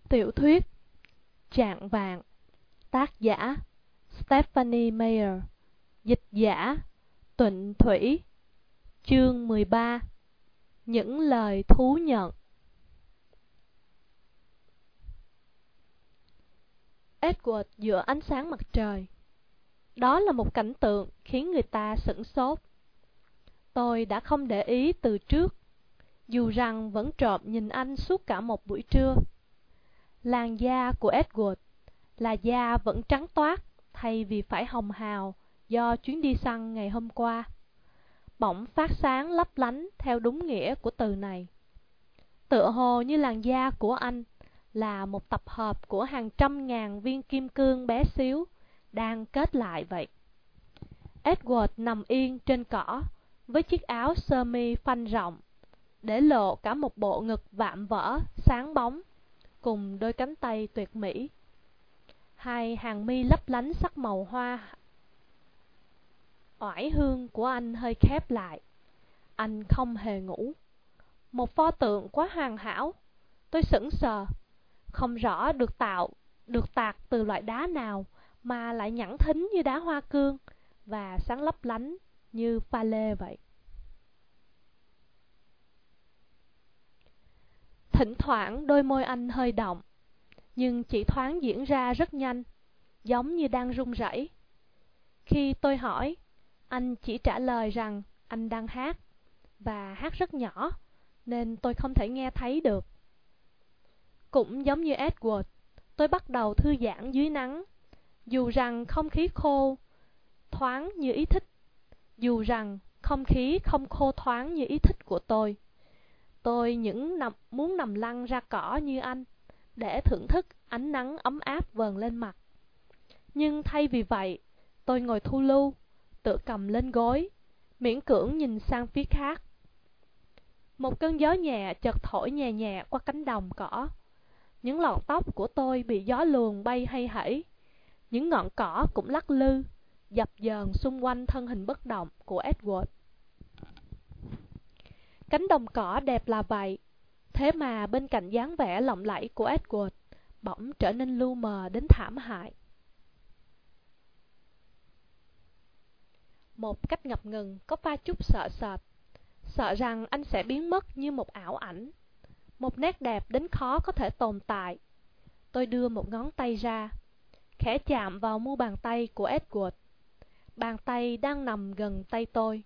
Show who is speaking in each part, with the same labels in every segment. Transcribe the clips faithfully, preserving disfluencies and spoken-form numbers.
Speaker 1: Tiểu thuyết Chạng vạng, tác giả Stephanie Meyer, dịch giả Tuệ Thủy. Chương mười ba. Những lời thú nhận. Edward giữa ánh sáng mặt trời. Đó là một cảnh tượng khiến người ta sửng sốt. Tôi đã không để ý từ trước, dù rằng vẫn trộm nhìn anh suốt cả một buổi trưa. Làn da của Edward là da vẫn trắng toát thay vì phải hồng hào do chuyến đi săn ngày hôm qua. Bỗng phát sáng lấp lánh theo đúng nghĩa của từ này. Tựa hồ như làn da của anh là một tập hợp của hàng trăm ngàn viên kim cương bé xíu đang kết lại vậy. Edward nằm yên trên cỏ với chiếc áo sơ mi phanh rộng, để lộ cả một bộ ngực vạm vỡ sáng bóng cùng đôi cánh tay tuyệt mỹ. Hai hàng mi lấp lánh sắc màu hoa oải hương của anh hơi khép lại. Anh không hề ngủ. Một pho tượng quá hoàn hảo. Tôi sững sờ, không rõ được tạo, được tạc từ loại đá nào mà lại nhẵn thính như đá hoa cương và sáng lấp lánh như pha lê vậy. Thỉnh thoảng đôi môi anh hơi động, nhưng chỉ thoáng diễn ra rất nhanh, giống như đang run rẩy. Khi tôi hỏi, anh chỉ trả lời rằng anh đang hát, và hát rất nhỏ, nên tôi không thể nghe thấy được. Cũng giống như Edward, tôi bắt đầu thư giãn dưới nắng, dù rằng không khí khô thoáng như ý thích, dù rằng không khí không khô thoáng như ý thích của tôi. Tôi những nằm, muốn nằm lăn ra cỏ như anh, để thưởng thức ánh nắng ấm áp vờn lên mặt. Nhưng thay vì vậy, tôi ngồi thu lưu, tựa cầm lên gối, miễn cưỡng nhìn sang phía khác. Một cơn gió nhẹ chợt thổi nhẹ nhẹ qua cánh đồng cỏ. Những lọn tóc của tôi bị gió luồn bay hay hẫy. Những ngọn cỏ cũng lắc lư, dập dờn xung quanh thân hình bất động của Edward. Cánh đồng cỏ đẹp là vậy, thế mà bên cạnh dáng vẻ lộng lẫy của Edward bỗng trở nên lu mờ đến thảm hại. Một cách ngập ngừng, có pha chút sợ sệt, sợ rằng anh sẽ biến mất như một ảo ảnh, một nét đẹp đến khó có thể tồn tại. Tôi đưa một ngón tay ra, khẽ chạm vào mu bàn tay của Edward. Bàn tay đang nằm gần tay tôi.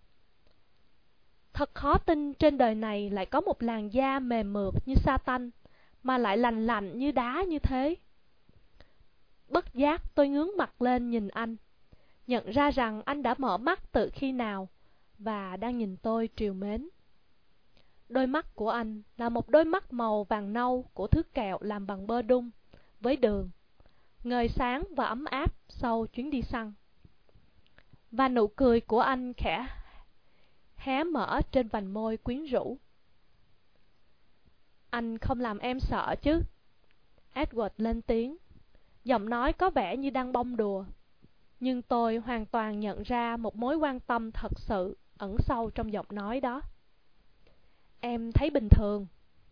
Speaker 1: Thật khó tin trên đời này lại có một làn da mềm mượt như sa tanh, mà lại lành lạnh như đá như thế. Bất giác tôi ngước mặt lên nhìn anh, nhận ra rằng anh đã mở mắt từ khi nào và đang nhìn tôi trìu mến. Đôi mắt của anh là một đôi mắt màu vàng nâu của thứ kẹo làm bằng bơ đun với đường, ngời sáng và ấm áp sau chuyến đi săn. Và nụ cười của anh khẽ hé mở trên vành môi quyến rũ. Anh không làm em sợ chứ? Edward lên tiếng, giọng nói có vẻ như đang bông đùa. Nhưng tôi hoàn toàn nhận ra một mối quan tâm thật sự ẩn sâu trong giọng nói đó. Em thấy bình thường.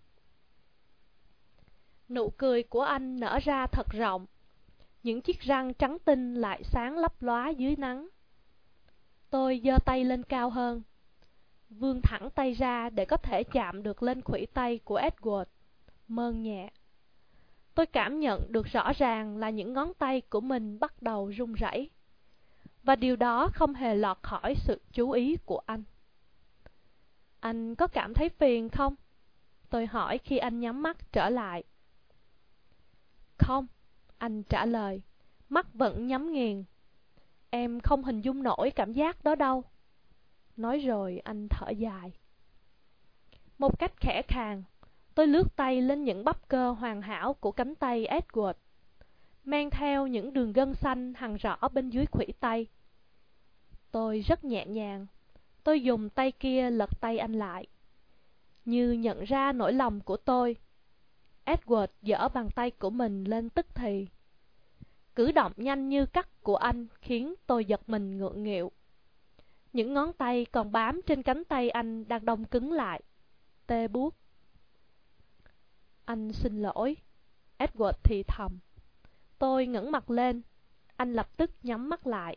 Speaker 1: Nụ cười của anh nở ra thật rộng. Những chiếc răng trắng tinh lại sáng lấp lóa dưới nắng. Tôi giơ tay lên cao hơn, vươn thẳng tay ra để có thể chạm được lên khuỷu tay của Edward, mơn nhẹ. Tôi cảm nhận được rõ ràng là những ngón tay của mình bắt đầu run rẩy, và điều đó không hề lọt khỏi sự chú ý của anh. Anh có cảm thấy phiền không? Tôi hỏi khi anh nhắm mắt trở lại. Không, anh trả lời, mắt vẫn nhắm nghiền. Em không hình dung nổi cảm giác đó đâu. Nói rồi anh thở dài. Một cách khẽ khàng, tôi lướt tay lên những bắp cơ hoàn hảo của cánh tay Edward, mang theo những đường gân xanh hằn rõ bên dưới khuỷu tay. Tôi rất nhẹ nhàng. Tôi dùng tay kia lật tay anh lại. Như nhận ra nỗi lòng của tôi, Edward giở bàn tay của mình lên tức thì. Cử động nhanh như cắt của anh khiến tôi giật mình ngượng nghịu. Những ngón tay còn bám trên cánh tay anh đang đông cứng lại, tê buốt. Anh xin lỗi. Edward thì thầm. Tôi ngẩng mặt lên. Anh lập tức nhắm mắt lại.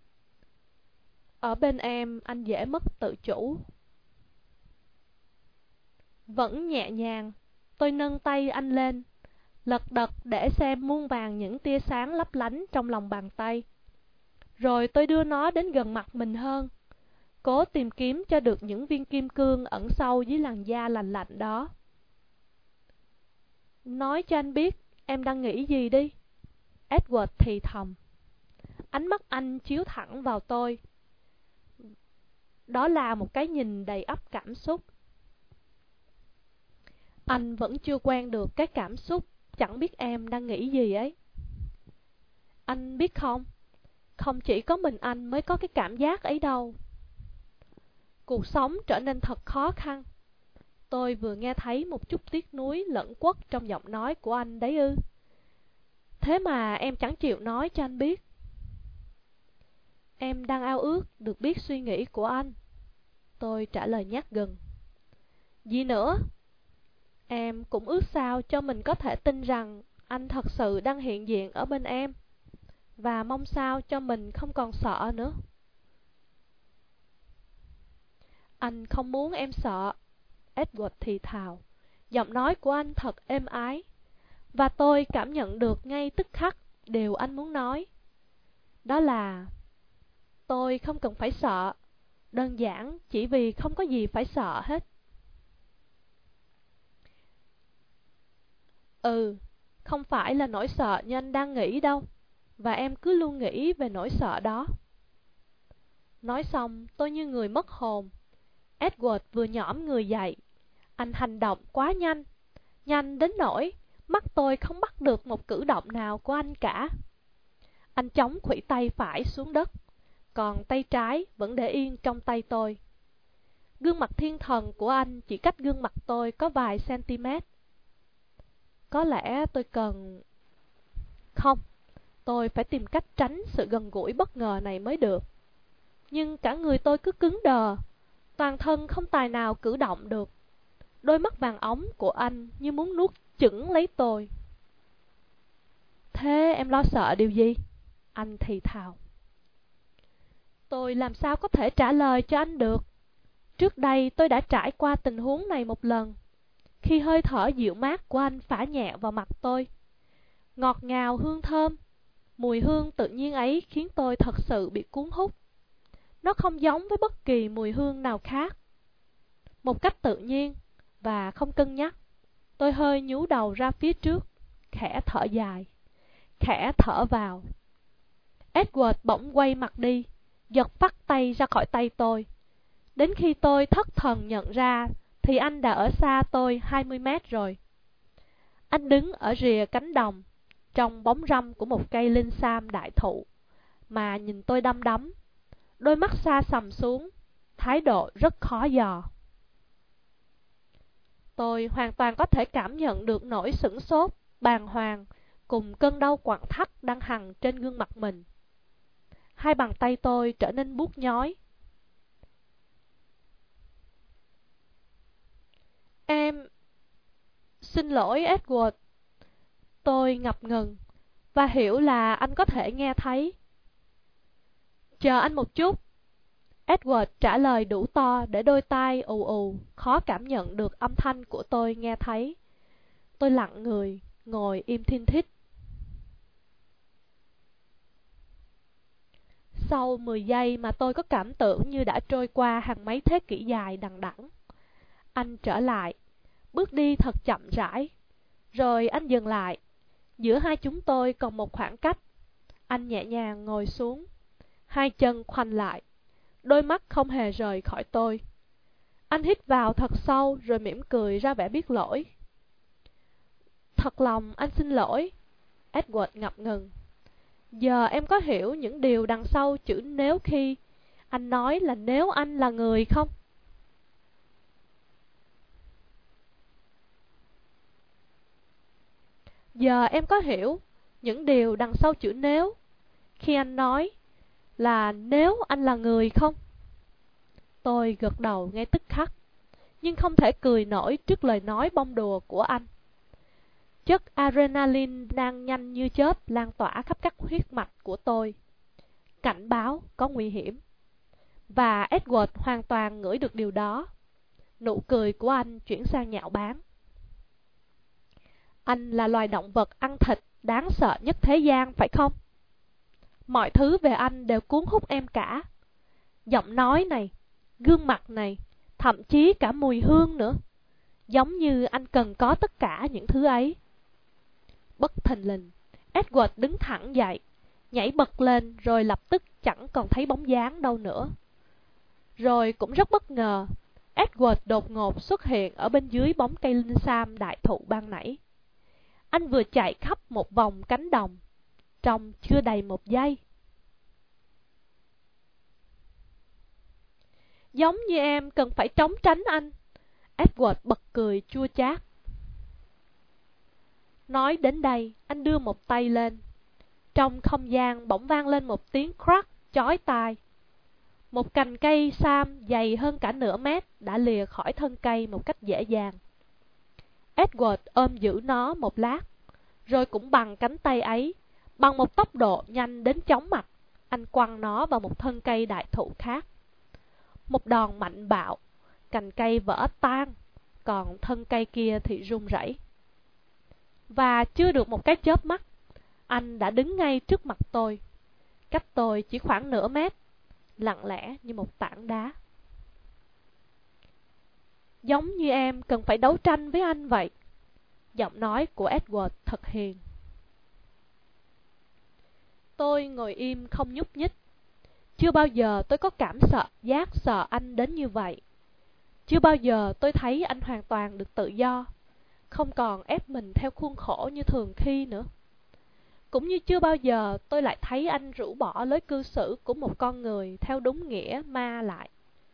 Speaker 1: Ở bên em, anh dễ mất tự chủ. Vẫn nhẹ nhàng, tôi nâng tay anh lên, lật đật để xem muôn vàn những tia sáng lấp lánh trong lòng bàn tay. Rồi tôi đưa nó đến gần mặt mình hơn, cố tìm kiếm cho được những viên kim cương ẩn sâu dưới làn da lành lạnh đó. Nói cho anh biết em đang nghĩ gì đi, Edward thì thầm. Ánh mắt anh chiếu thẳng vào tôi. Đó là một cái nhìn đầy ắp cảm xúc. Anh vẫn chưa quen được cái cảm xúc chẳng biết em đang nghĩ gì ấy. Anh biết không, không chỉ có mình anh mới có cái cảm giác ấy đâu. Cuộc sống trở nên thật khó khăn. Tôi vừa nghe thấy một chút tiếc nuối lẫn quất trong giọng nói của anh đấy ư. Thế mà em chẳng chịu nói cho anh biết. Em đang ao ước được biết suy nghĩ của anh, tôi trả lời nhát gừng. Gì nữa? Em cũng ước sao cho mình có thể tin rằng anh thật sự đang hiện diện ở bên em, và mong sao cho mình không còn sợ nữa. Anh không muốn em sợ, Edward thì thào. Giọng nói của anh thật êm ái, và tôi cảm nhận được ngay tức khắc điều anh muốn nói. Đó là tôi không cần phải sợ, đơn giản chỉ vì không có gì phải sợ hết. Ừ, không phải là nỗi sợ như anh đang nghĩ đâu, và em cứ luôn nghĩ về nỗi sợ đó. Nói xong tôi như người mất hồn. Edward vừa nhõm người dậy. Anh hành động quá nhanh, nhanh đến nỗi mắt tôi không bắt được một cử động nào của anh cả. Anh chống khuỷu tay phải xuống đất, còn tay trái vẫn để yên trong tay tôi. Gương mặt thiên thần của anh chỉ cách gương mặt tôi có vài cm. Có lẽ tôi cần... Không, tôi phải tìm cách tránh sự gần gũi bất ngờ này mới được. Nhưng cả người tôi cứ cứng đờ, toàn thân không tài nào cử động được. Đôi mắt vàng óng của anh như muốn nuốt chửng lấy tôi. Thế em lo sợ điều gì? Anh thì thào. Tôi làm sao có thể trả lời cho anh được. Trước đây tôi đã trải qua tình huống này một lần, khi hơi thở dịu mát của anh phả nhẹ vào mặt tôi. Ngọt ngào hương thơm, mùi hương tự nhiên ấy khiến tôi thật sự bị cuốn hút. Nó không giống với bất kỳ mùi hương nào khác. Một cách tự nhiên và không cân nhắc, tôi hơi nhú đầu ra phía trước, khẽ thở dài, khẽ thở vào. Edward bỗng quay mặt đi, giật phắt tay ra khỏi tay tôi. Đến khi tôi thất thần nhận ra thì anh đã ở xa tôi hai mươi mét rồi. Anh đứng ở rìa cánh đồng, trong bóng râm của một cây linh sam đại thụ, mà nhìn tôi đăm đắm, đôi mắt xa sầm xuống, thái độ rất khó dò. Tôi hoàn toàn có thể cảm nhận được nỗi sửng sốt, bàng hoàng cùng cơn đau quặn thắt đang hằn trên gương mặt mình. Hai bàn tay tôi trở nên buốt nhói. Em... Xin lỗi Edward. Tôi ngập ngừng, và hiểu là anh có thể nghe thấy. Chờ anh một chút. Edward trả lời đủ to để đôi tai ù ù, khó cảm nhận được âm thanh của tôi nghe thấy. Tôi lặng người, ngồi im thinh thít. Sau mười giây mà tôi có cảm tưởng như đã trôi qua hàng mấy thế kỷ dài đằng đẵng. Anh trở lại, bước đi thật chậm rãi. Rồi anh dừng lại. Giữa hai chúng tôi còn một khoảng cách. Anh nhẹ nhàng ngồi xuống, hai chân khoanh lại, đôi mắt không hề rời khỏi tôi. Anh hít vào thật sâu rồi mỉm cười ra vẻ biết lỗi. Thật lòng anh xin lỗi. Edward ngập ngừng. Giờ em có hiểu những điều đằng sau chữ nếu khi anh nói là nếu anh là người không? Giờ em có hiểu những điều đằng sau chữ nếu khi anh nói là nếu anh là người không? Tôi gật đầu ngay tức khắc, nhưng không thể cười nổi trước lời nói bông đùa của anh. chất adrenaline đang nhanh như chớp lan tỏa khắp các huyết mạch của tôi. Cảnh báo có nguy hiểm. Và Edward hoàn toàn ngửi được điều đó. Nụ cười của anh chuyển sang nhạo báng. Anh là loài động vật ăn thịt đáng sợ nhất thế gian, phải không? Mọi thứ về anh đều cuốn hút em cả. Giọng nói này, gương mặt này, thậm chí cả mùi hương nữa. Giống như anh cần có tất cả những thứ ấy. Bất thình lình, Edward đứng thẳng dậy, nhảy bật lên rồi lập tức chẳng còn thấy bóng dáng đâu nữa. Rồi cũng rất bất ngờ, Edward đột ngột xuất hiện ở bên dưới bóng cây linh sam đại thụ ban nãy. Anh vừa chạy khắp một vòng cánh đồng, trong chưa đầy một giây. Giống như em cần phải trốn tránh anh. Edward bật cười chua chát. Nói đến đây, anh đưa một tay lên. Trong không gian bỗng vang lên một tiếng crack chói tai. Một cành cây sam dày hơn cả nửa mét đã lìa khỏi thân cây một cách dễ dàng. Edward ôm giữ nó một lát, rồi cũng bằng cánh tay ấy, bằng một tốc độ nhanh đến chóng mặt, anh quăng nó vào một thân cây đại thụ khác. Một đòn mạnh bạo, cành cây vỡ tan, còn thân cây kia thì rung rẩy. Và chưa được một cái chớp mắt, anh đã đứng ngay trước mặt tôi, cách tôi chỉ khoảng nửa mét, lặng lẽ như một tảng đá. Giống như em cần phải đấu tranh với anh vậy. Giọng nói của Edward thật hiền. Tôi ngồi im không nhúc nhích. Chưa bao giờ tôi có cảm sợ giác sợ anh đến như vậy. Chưa bao giờ tôi thấy anh hoàn toàn được tự do, không còn ép mình theo khuôn khổ như thường khi nữa. Cũng như chưa bao giờ tôi lại thấy anh rũ bỏ lối cư xử của một con người theo đúng nghĩa ma lại.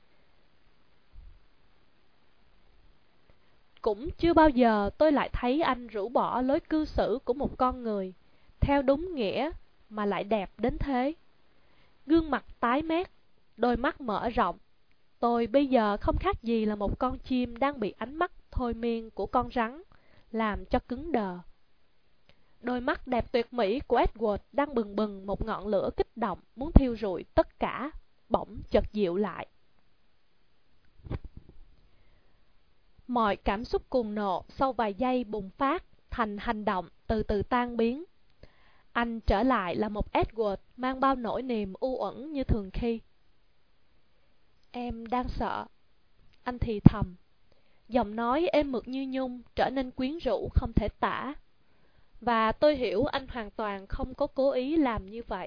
Speaker 1: Cũng chưa bao giờ tôi lại thấy anh rũ bỏ lối cư xử của một con người theo đúng nghĩa mà lại đẹp đến thế. Gương mặt tái mét, đôi mắt mở rộng. Tôi bây giờ không khác gì là một con chim đang bị ánh mắt thôi miên của con rắn làm cho cứng đờ. Đôi mắt đẹp tuyệt mỹ của Edward đang bừng bừng một ngọn lửa kích động muốn thiêu rụi tất cả, bỗng chợt dịu lại. Mọi cảm xúc cuồng nộ sau vài giây bùng phát thành hành động từ từ tan biến. Anh trở lại là một Edward mang bao nỗi niềm u uẩn như thường khi. Em đang sợ. Anh thì thầm. Giọng nói êm mượt như nhung trở nên quyến rũ không thể tả. Và tôi hiểu anh hoàn toàn không có cố ý làm như vậy.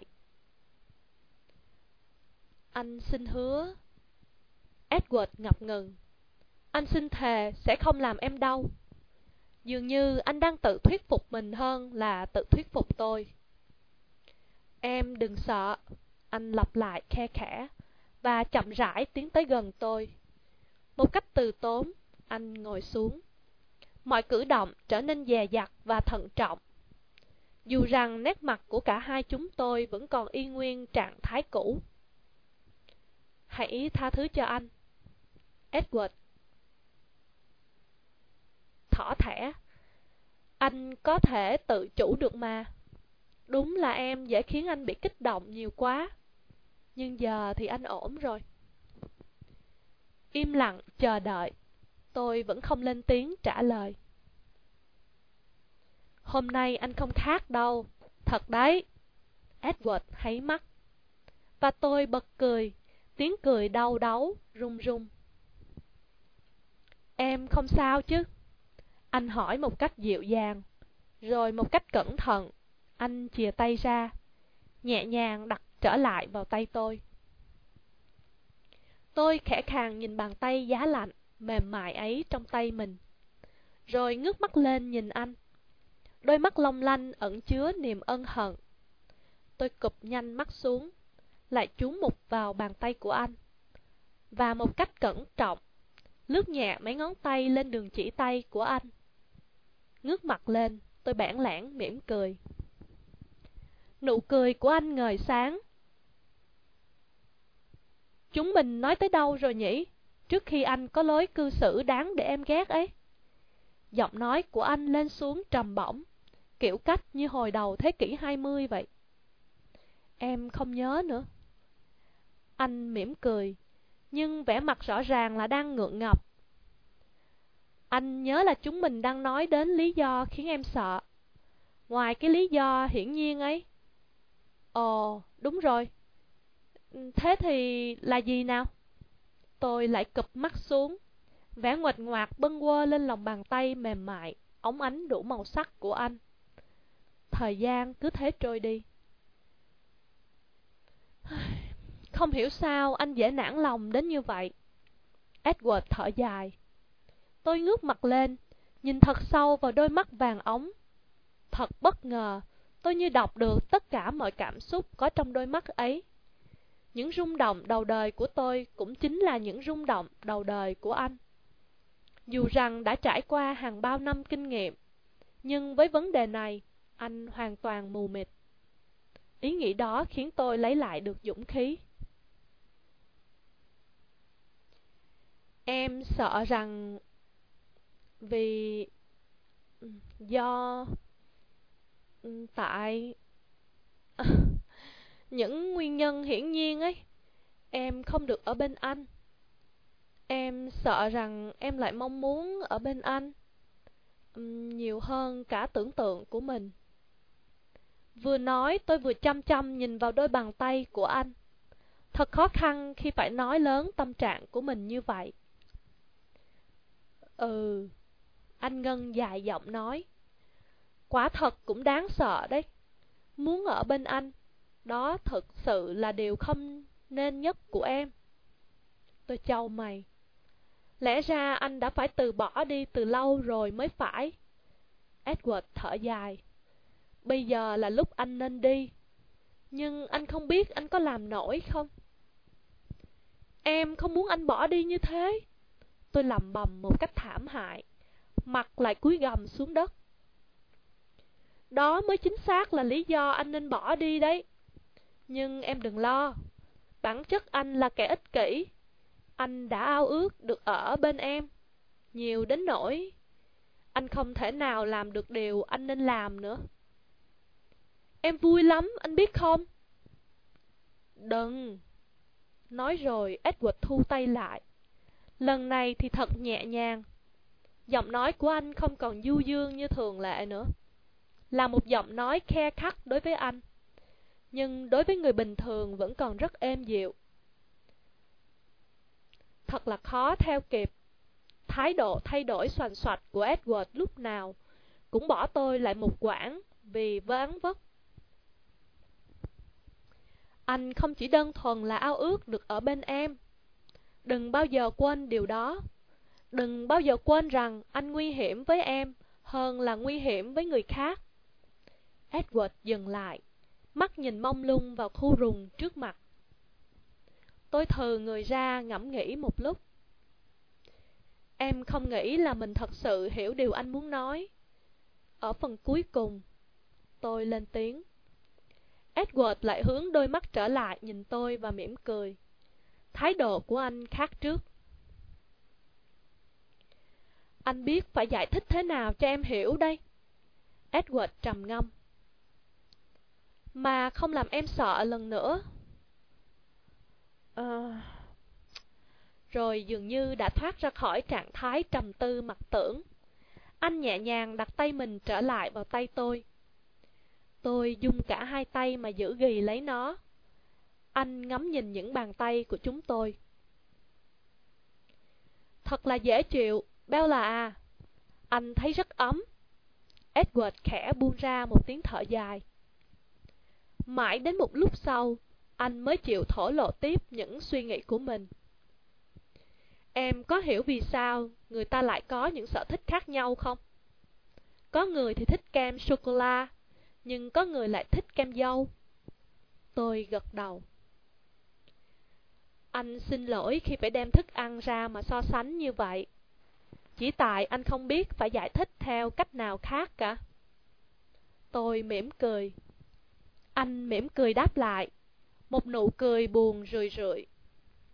Speaker 1: Anh xin hứa. Edward ngập ngừng. Anh xin thề sẽ không làm em đau. Dường như anh đang tự thuyết phục mình hơn là tự thuyết phục tôi. Em đừng sợ. Anh lặp lại khe khẽ và chậm rãi tiến tới gần tôi. Một cách từ tốn, anh ngồi xuống. Mọi cử động trở nên dè dặt và thận trọng. Dù rằng nét mặt của cả hai chúng tôi vẫn còn y nguyên trạng thái cũ. Hãy tha thứ cho anh. Edward thỏ thẻ. Anh có thể tự chủ được mà. Đúng là em dễ khiến anh bị kích động nhiều quá. Nhưng giờ thì anh ổn rồi. Im lặng chờ đợi. Tôi vẫn không lên tiếng trả lời. Hôm nay anh không khác đâu. Thật đấy. Edward háy mắt. Và tôi bật cười. Tiếng cười đau đáu, run run. Em không sao chứ? Anh hỏi một cách dịu dàng. Rồi một cách cẩn thận, anh chìa tay ra, nhẹ nhàng đặt trở lại vào tay tôi. Tôi khẽ khàng nhìn bàn tay giá lạnh, mềm mại ấy trong tay mình. Rồi ngước mắt lên nhìn anh. Đôi mắt long lanh ẩn chứa niềm ân hận. Tôi cụp nhanh mắt xuống, lại chú mục vào bàn tay của anh. Và một cách cẩn trọng, lướt nhẹ mấy ngón tay lên đường chỉ tay của anh. Ngước mặt lên, tôi bản lảng mỉm cười. Nụ cười của anh ngời sáng. Chúng mình nói tới đâu rồi nhỉ? Trước khi anh có lối cư xử đáng để em ghét ấy. Giọng nói của anh lên xuống trầm bổng, kiểu cách như hồi đầu thế kỷ hai mươi vậy. Em không nhớ nữa. Anh mỉm cười, nhưng vẻ mặt rõ ràng là đang ngượng ngập. Anh nhớ là chúng mình đang nói đến lý do khiến em sợ. Ngoài cái lý do hiển nhiên ấy. Ồ, đúng rồi. Thế thì là gì nào? Tôi lại cụp mắt xuống, vẻ nguệch ngoạc bâng quơ lên lòng bàn tay mềm mại, óng ánh đủ màu sắc của anh. Thời gian cứ thế trôi đi. Không hiểu sao anh dễ nản lòng đến như vậy. Edward thở dài. Tôi ngước mặt lên, nhìn thật sâu vào đôi mắt vàng óng. Thật bất ngờ, tôi như đọc được tất cả mọi cảm xúc có trong đôi mắt ấy. Những rung động đầu đời của tôi cũng chính là những rung động đầu đời của anh. Dù rằng đã trải qua hàng bao năm kinh nghiệm, nhưng với vấn đề này, anh hoàn toàn mù mịt. Ý nghĩ đó khiến tôi lấy lại được dũng khí. Em sợ rằng vì do tại những nguyên nhân hiển nhiên ấy, em không được ở bên anh. Em sợ rằng em lại mong muốn ở bên anh nhiều hơn cả tưởng tượng của mình. Vừa nói tôi vừa chăm chăm nhìn vào đôi bàn tay của anh. Thật khó khăn khi phải nói lớn tâm trạng của mình như vậy. Ừ, anh Ngân dài giọng nói. Quả thật cũng đáng sợ đấy. Muốn ở bên anh, đó thực sự là điều không nên nhất của em. Tôi chau mày. Lẽ ra anh đã phải từ bỏ đi từ lâu rồi mới phải. Edward thở dài. Bây giờ là lúc anh nên đi. Nhưng anh không biết anh có làm nổi không? Em không muốn anh bỏ đi như thế. Tôi lầm bầm một cách thảm hại, mặt lại cúi gằm xuống đất. Đó mới chính xác là lý do anh nên bỏ đi đấy. Nhưng em đừng lo. Bản chất anh là kẻ ích kỷ. Anh đã ao ước được ở bên em, nhiều đến nỗi anh không thể nào làm được điều anh nên làm nữa. Em vui lắm, anh biết không? Đừng. Nói rồi Edward thu tay lại. Lần này thì thật nhẹ nhàng. Giọng nói của anh không còn du dương như thường lệ nữa. Là một giọng nói khe khắt đối với anh, nhưng đối với người bình thường vẫn còn rất êm dịu. Thật là khó theo kịp. Thái độ thay đổi xoành xoạch của Edward lúc nào cũng bỏ tôi lại một quãng vì ván vất. Anh không chỉ đơn thuần là ao ước được ở bên em. Đừng bao giờ quên điều đó. Đừng bao giờ quên rằng anh nguy hiểm với em hơn là nguy hiểm với người khác. Edward dừng lại, mắt nhìn mông lung vào khu rừng trước mặt. Tôi thừ người ra ngẫm nghĩ một lúc. Em không nghĩ là mình thật sự hiểu điều anh muốn nói. Ở phần cuối cùng, tôi lên tiếng. Edward lại hướng đôi mắt trở lại nhìn tôi và mỉm cười. Thái độ của anh khác trước. Anh biết phải giải thích thế nào cho em hiểu đây. Edward trầm ngâm. Mà không làm em sợ lần nữa. À... Rồi dường như đã thoát ra khỏi trạng thái trầm tư mặc tưởng. Anh nhẹ nhàng đặt tay mình trở lại vào tay tôi. Tôi dùng cả hai tay mà giữ ghì lấy nó. Anh ngắm nhìn những bàn tay của chúng tôi. Thật là dễ chịu, Bella à. Anh thấy rất ấm. Edward khẽ buông ra một tiếng thở dài. Mãi đến một lúc sau, anh mới chịu thổ lộ tiếp những suy nghĩ của mình. Em có hiểu vì sao người ta lại có những sở thích khác nhau không? Có người thì thích kem sô-cô-la, nhưng có người lại thích kem dâu. Tôi gật đầu. Anh xin lỗi khi phải đem thức ăn ra mà so sánh như vậy. Chỉ tại anh không biết phải giải thích theo cách nào khác cả. Tôi mỉm cười. Anh mỉm cười đáp lại, một nụ cười buồn rười rượi.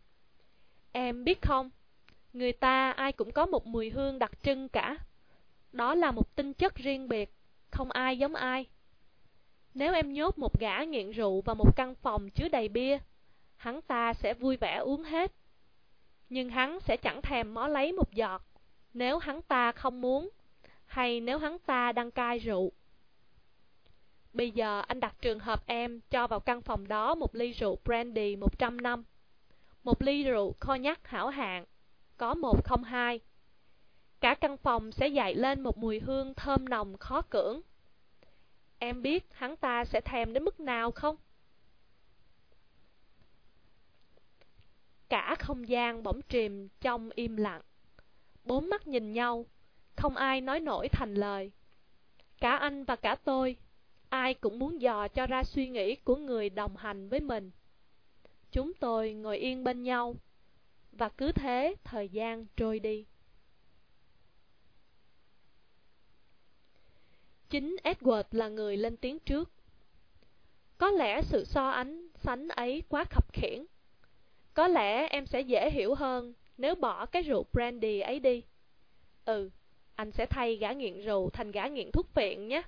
Speaker 1: Em biết không, người ta ai cũng có một mùi hương đặc trưng cả. Đó là một tính chất riêng biệt, không ai giống ai. Nếu em nhốt một gã nghiện rượu vào một căn phòng chứa đầy bia, hắn ta sẽ vui vẻ uống hết. Nhưng hắn sẽ chẳng thèm mó lấy một giọt nếu hắn ta không muốn, hay nếu hắn ta đang cai rượu. Bây giờ anh đặt trường hợp em cho vào căn phòng đó một ly rượu brandy một trăm năm, một ly rượu cognac hảo hạng, có một không hai. Cả căn phòng sẽ dậy lên một mùi hương thơm nồng khó cưỡng. Em biết hắn ta sẽ thèm đến mức nào không? Cả không gian bỗng chìm trong im lặng. Bốn mắt nhìn nhau, không ai nói nổi thành lời. Cả anh và cả tôi, ai cũng muốn dò cho ra suy nghĩ của người đồng hành với mình. Chúng tôi ngồi yên bên nhau, và cứ thế thời gian trôi đi. Chính Edward là người lên tiếng trước. Có lẽ sự so ánh sánh ấy quá khập khiễng. Có lẽ em sẽ dễ hiểu hơn nếu bỏ cái rượu brandy ấy đi. Ừ, anh sẽ thay gã nghiện rượu thành gã nghiện thuốc phiện nhé.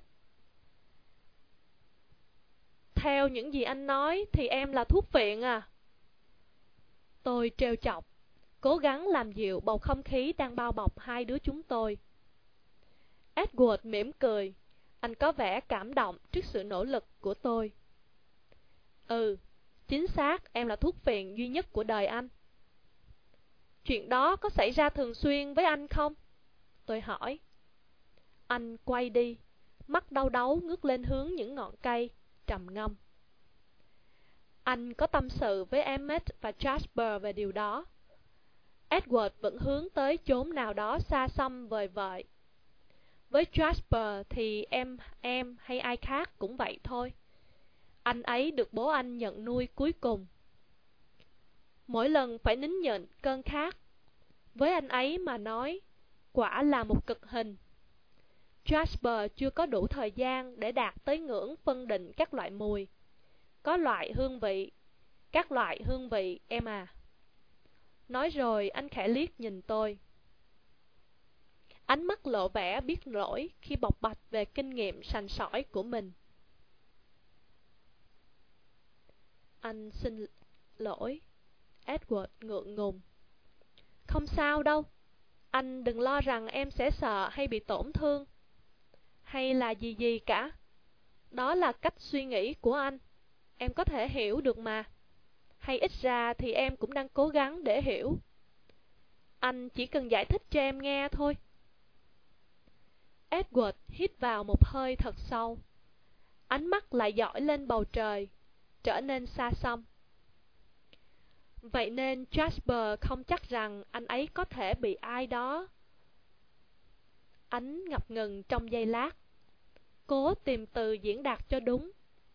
Speaker 1: Theo những gì anh nói thì em là thuốc phiện à? Tôi trêu chọc, cố gắng làm dịu bầu không khí đang bao bọc hai đứa chúng tôi. Edward mỉm cười, anh có vẻ cảm động trước sự nỗ lực của tôi. Ừ, chính xác, em là thuốc phiện duy nhất của đời anh. Chuyện đó có xảy ra thường xuyên với anh không? Tôi hỏi. Anh quay đi, mắt đau đáu ngước lên hướng những ngọn cây, trầm ngâm. Anh có tâm sự với Emmett và Jasper về điều đó. Edward vẫn hướng tới chốn nào đó xa xăm vời vợi. Với Jasper thì em, em hay ai khác cũng vậy thôi. Anh ấy được bố anh nhận nuôi cuối cùng. Mỗi lần phải nín nhịn cơn khát, với anh ấy mà nói, quả là một cực hình. Jasper chưa có đủ thời gian để đạt tới ngưỡng phân định các loại mùi. Có loại hương vị, các loại hương vị em à. Nói rồi anh khẽ liếc nhìn tôi. Ánh mắt lộ vẻ biết lỗi khi bộc bạch về kinh nghiệm sành sỏi của mình. Anh xin lỗi. Edward ngượng ngùng. Không sao đâu. Anh đừng lo rằng em sẽ sợ hay bị tổn thương, hay là gì gì cả. Đó là cách suy nghĩ của anh. Em có thể hiểu được mà. Hay ít ra thì em cũng đang cố gắng để hiểu. Anh chỉ cần giải thích cho em nghe thôi. Edward hít vào một hơi thật sâu. Ánh mắt lại dõi lên bầu trời, trở nên xa xăm. Vậy nên Jasper không chắc rằng anh ấy có thể bị ai đó. Anh ngập ngừng trong giây lát, cố tìm từ diễn đạt cho đúng.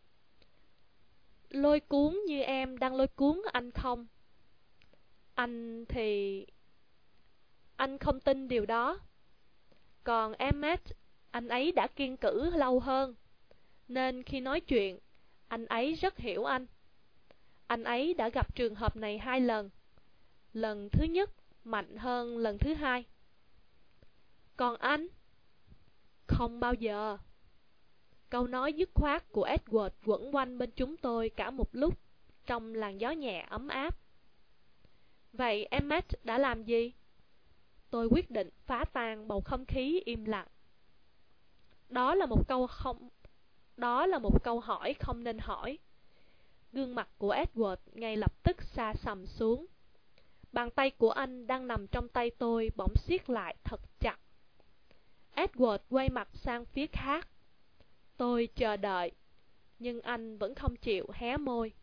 Speaker 1: Lôi cuốn như em đang lôi cuốn anh không? Anh thì... Anh không tin điều đó. Còn Emmett, anh ấy đã kiêng cữ lâu hơn, nên khi nói chuyện, anh ấy rất hiểu anh. Anh ấy đã gặp trường hợp này hai lần. Lần thứ nhất mạnh hơn lần thứ hai. Còn anh? Không bao giờ. Câu nói dứt khoát của Edward quẩn quanh bên chúng tôi cả một lúc, trong làn gió nhẹ ấm áp. Vậy Emmett đã làm gì? Tôi quyết định phá tan bầu không khí im lặng. Đó là một câu không... Đó là một câu hỏi không nên hỏi. Gương mặt của Edward ngay lập tức sa sầm xuống. Bàn tay của anh đang nằm trong tay tôi bỗng siết lại thật chặt. Edward quay mặt sang phía khác. Tôi chờ đợi, nhưng anh vẫn không chịu hé môi.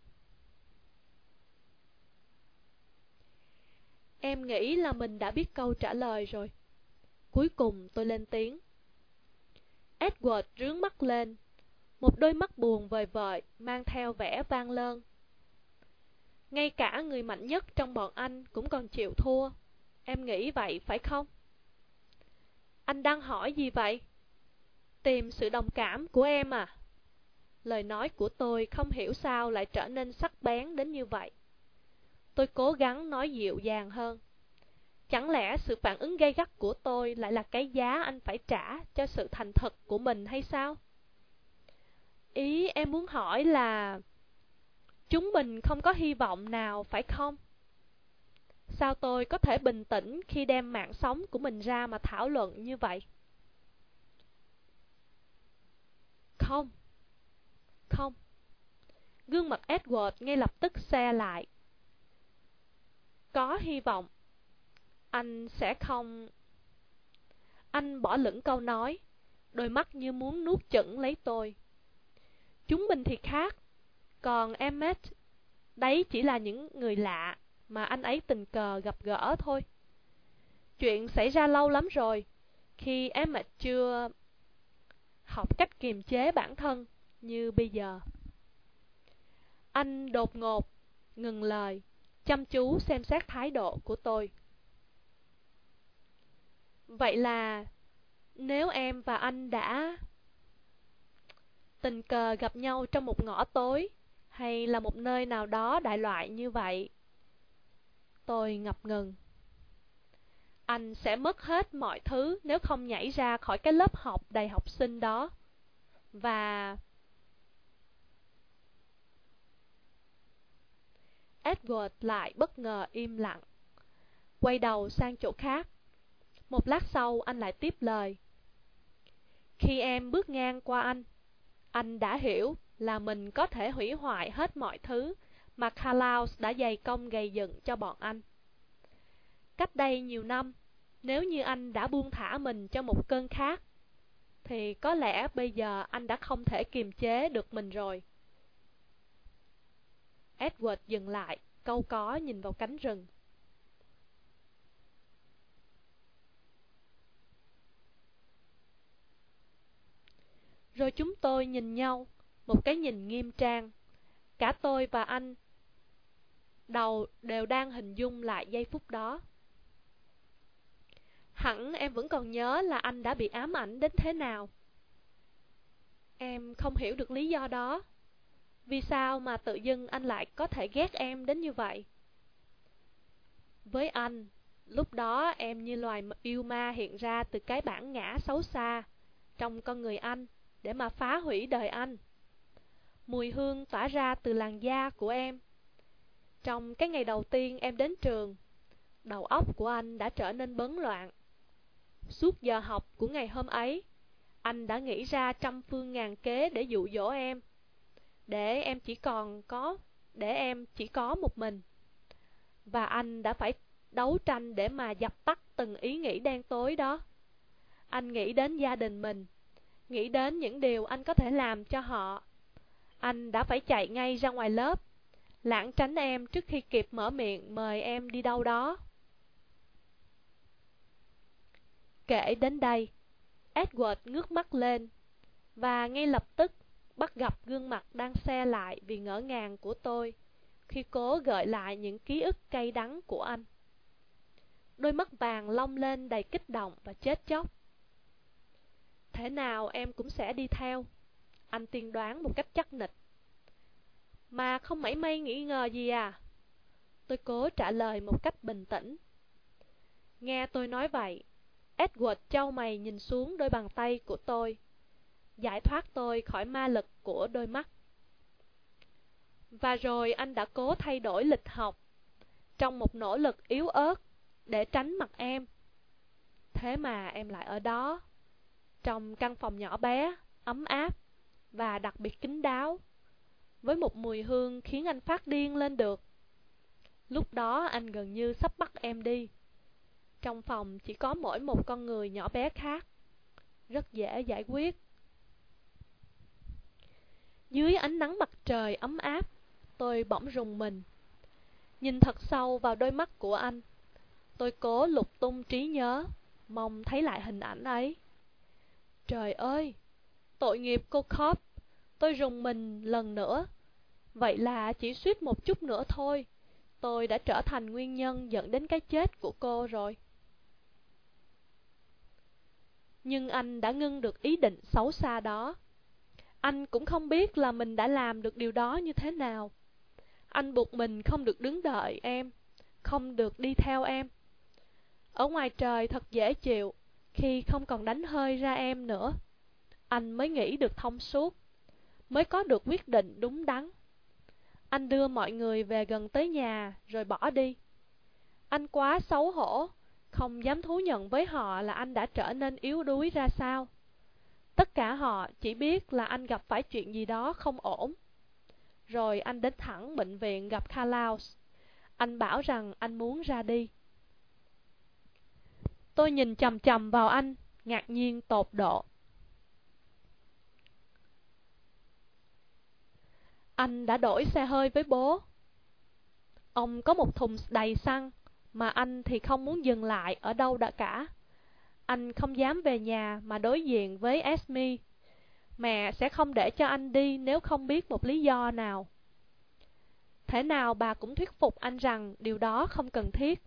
Speaker 1: Em nghĩ là mình đã biết câu trả lời rồi. Cuối cùng tôi lên tiếng. Edward rướn mắt lên, một đôi mắt buồn vời vợi mang theo vẻ van lơn. Ngay cả người mạnh nhất trong bọn anh cũng còn chịu thua. Em nghĩ vậy phải không? Anh đang hỏi gì vậy? Tìm sự đồng cảm của em à? Lời nói của tôi không hiểu sao lại trở nên sắc bén đến như vậy. Tôi cố gắng nói dịu dàng hơn. Chẳng lẽ sự phản ứng gay gắt của tôi lại là cái giá anh phải trả cho sự thành thật của mình hay sao? Ý em muốn hỏi là chúng mình không có hy vọng nào phải không? Sao tôi có thể bình tĩnh khi đem mạng sống của mình ra mà thảo luận như vậy? Không, không. Gương mặt Edward ngay lập tức xe lại. Có hy vọng. Anh sẽ không... Anh bỏ lửng câu nói, đôi mắt như muốn nuốt chửng lấy tôi. Chúng mình thì khác. Còn Emmet, đấy chỉ là những người lạ mà anh ấy tình cờ gặp gỡ thôi. Chuyện xảy ra lâu lắm rồi, khi Emmet chưa học cách kiềm chế bản thân như bây giờ. Anh đột ngột ngừng lời, chăm chú xem xét thái độ của tôi. Vậy là nếu em và anh đã tình cờ gặp nhau trong một ngõ tối hay là một nơi nào đó đại loại như vậy, tôi ngập ngừng. Anh sẽ mất hết mọi thứ nếu không nhảy ra khỏi cái lớp học đầy học sinh đó. Và... Edward lại bất ngờ im lặng, quay đầu sang chỗ khác. Một lát sau anh lại tiếp lời. Khi em bước ngang qua anh, anh đã hiểu là mình có thể hủy hoại hết mọi thứ mà Carlisle đã dày công gầy dựng cho bọn anh. Cách đây nhiều năm, nếu như anh đã buông thả mình cho một cơn khát, thì có lẽ bây giờ anh đã không thể kiềm chế được mình rồi. Edward dừng lại, cau có nhìn vào cánh rừng. Rồi chúng tôi nhìn nhau, một cái nhìn nghiêm trang. Cả tôi và anh đầu đều đang hình dung lại giây phút đó. Hẳn em vẫn còn nhớ là anh đã bị ám ảnh đến thế nào. Em không hiểu được lý do đó. Vì sao mà tự dưng anh lại có thể ghét em đến như vậy? Với anh, lúc đó em như loài yêu ma hiện ra từ cái bản ngã xấu xa trong con người anh để mà phá hủy đời anh. Mùi hương tỏa ra từ làn da của em. Trong cái ngày đầu tiên em đến trường, đầu óc của anh đã trở nên bấn loạn. Suốt giờ học của ngày hôm ấy, anh đã nghĩ ra trăm phương ngàn kế để dụ dỗ em, để em chỉ còn có, để em chỉ có một mình. Và anh đã phải đấu tranh để mà dập tắt từng ý nghĩ đen tối đó. Anh nghĩ đến gia đình mình, nghĩ đến những điều anh có thể làm cho họ. Anh đã phải chạy ngay ra ngoài lớp, lảng tránh em trước khi kịp mở miệng mời em đi đâu đó. Kể đến đây, Edward ngước mắt lên, và ngay lập tức bắt gặp gương mặt đang xe lại vì ngỡ ngàng của tôi khi cố gợi lại những ký ức cay đắng của anh. Đôi mắt vàng long lên đầy kích động và chết chóc. Thế nào em cũng sẽ đi theo, anh tiên đoán một cách chắc nịch. Mà không mảy may nghi ngờ gì à? Tôi cố trả lời một cách bình tĩnh. Nghe tôi nói vậy, Edward chau mày nhìn xuống đôi bàn tay của tôi, giải thoát tôi khỏi ma lực của đôi mắt. Và rồi anh đã cố thay đổi lịch học trong một nỗ lực yếu ớt để tránh mặt em. Thế mà em lại ở đó, trong căn phòng nhỏ bé, ấm áp và đặc biệt kín đáo, với một mùi hương khiến anh phát điên lên được. Lúc đó anh gần như sắp bắt em đi. Trong phòng chỉ có mỗi một con người nhỏ bé khác, rất dễ giải quyết. Dưới ánh nắng mặt trời ấm áp, tôi bỗng rùng mình. Nhìn thật sâu vào đôi mắt của anh, tôi cố lục tung trí nhớ, mong thấy lại hình ảnh ấy. Trời ơi, tội nghiệp cô Cobb, tôi rùng mình lần nữa. Vậy là chỉ suýt một chút nữa thôi, tôi đã trở thành nguyên nhân dẫn đến cái chết của cô rồi. Nhưng anh đã ngưng được ý định xấu xa đó. Anh cũng không biết là mình đã làm được điều đó như thế nào. Anh buộc mình không được đứng đợi em, không được đi theo em. Ở ngoài trời thật dễ chịu, khi không còn đánh hơi ra em nữa. Anh mới nghĩ được thông suốt, mới có được quyết định đúng đắn. Anh đưa mọi người về gần tới nhà, rồi bỏ đi. Anh quá xấu hổ, không dám thú nhận với họ là anh đã trở nên yếu đuối ra sao. Tất cả họ chỉ biết là anh gặp phải chuyện gì đó không ổn. Rồi anh đến thẳng bệnh viện gặp Carlos. Anh bảo rằng anh muốn ra đi. Tôi nhìn chằm chằm vào anh, ngạc nhiên tột độ. Anh đã đổi xe hơi với bố. Ông có một thùng đầy xăng, mà anh thì không muốn dừng lại ở đâu đã cả. Anh không dám về nhà mà đối diện với Esme. Mẹ sẽ không để cho anh đi nếu không biết một lý do nào. Thế nào bà cũng thuyết phục anh rằng điều đó không cần thiết.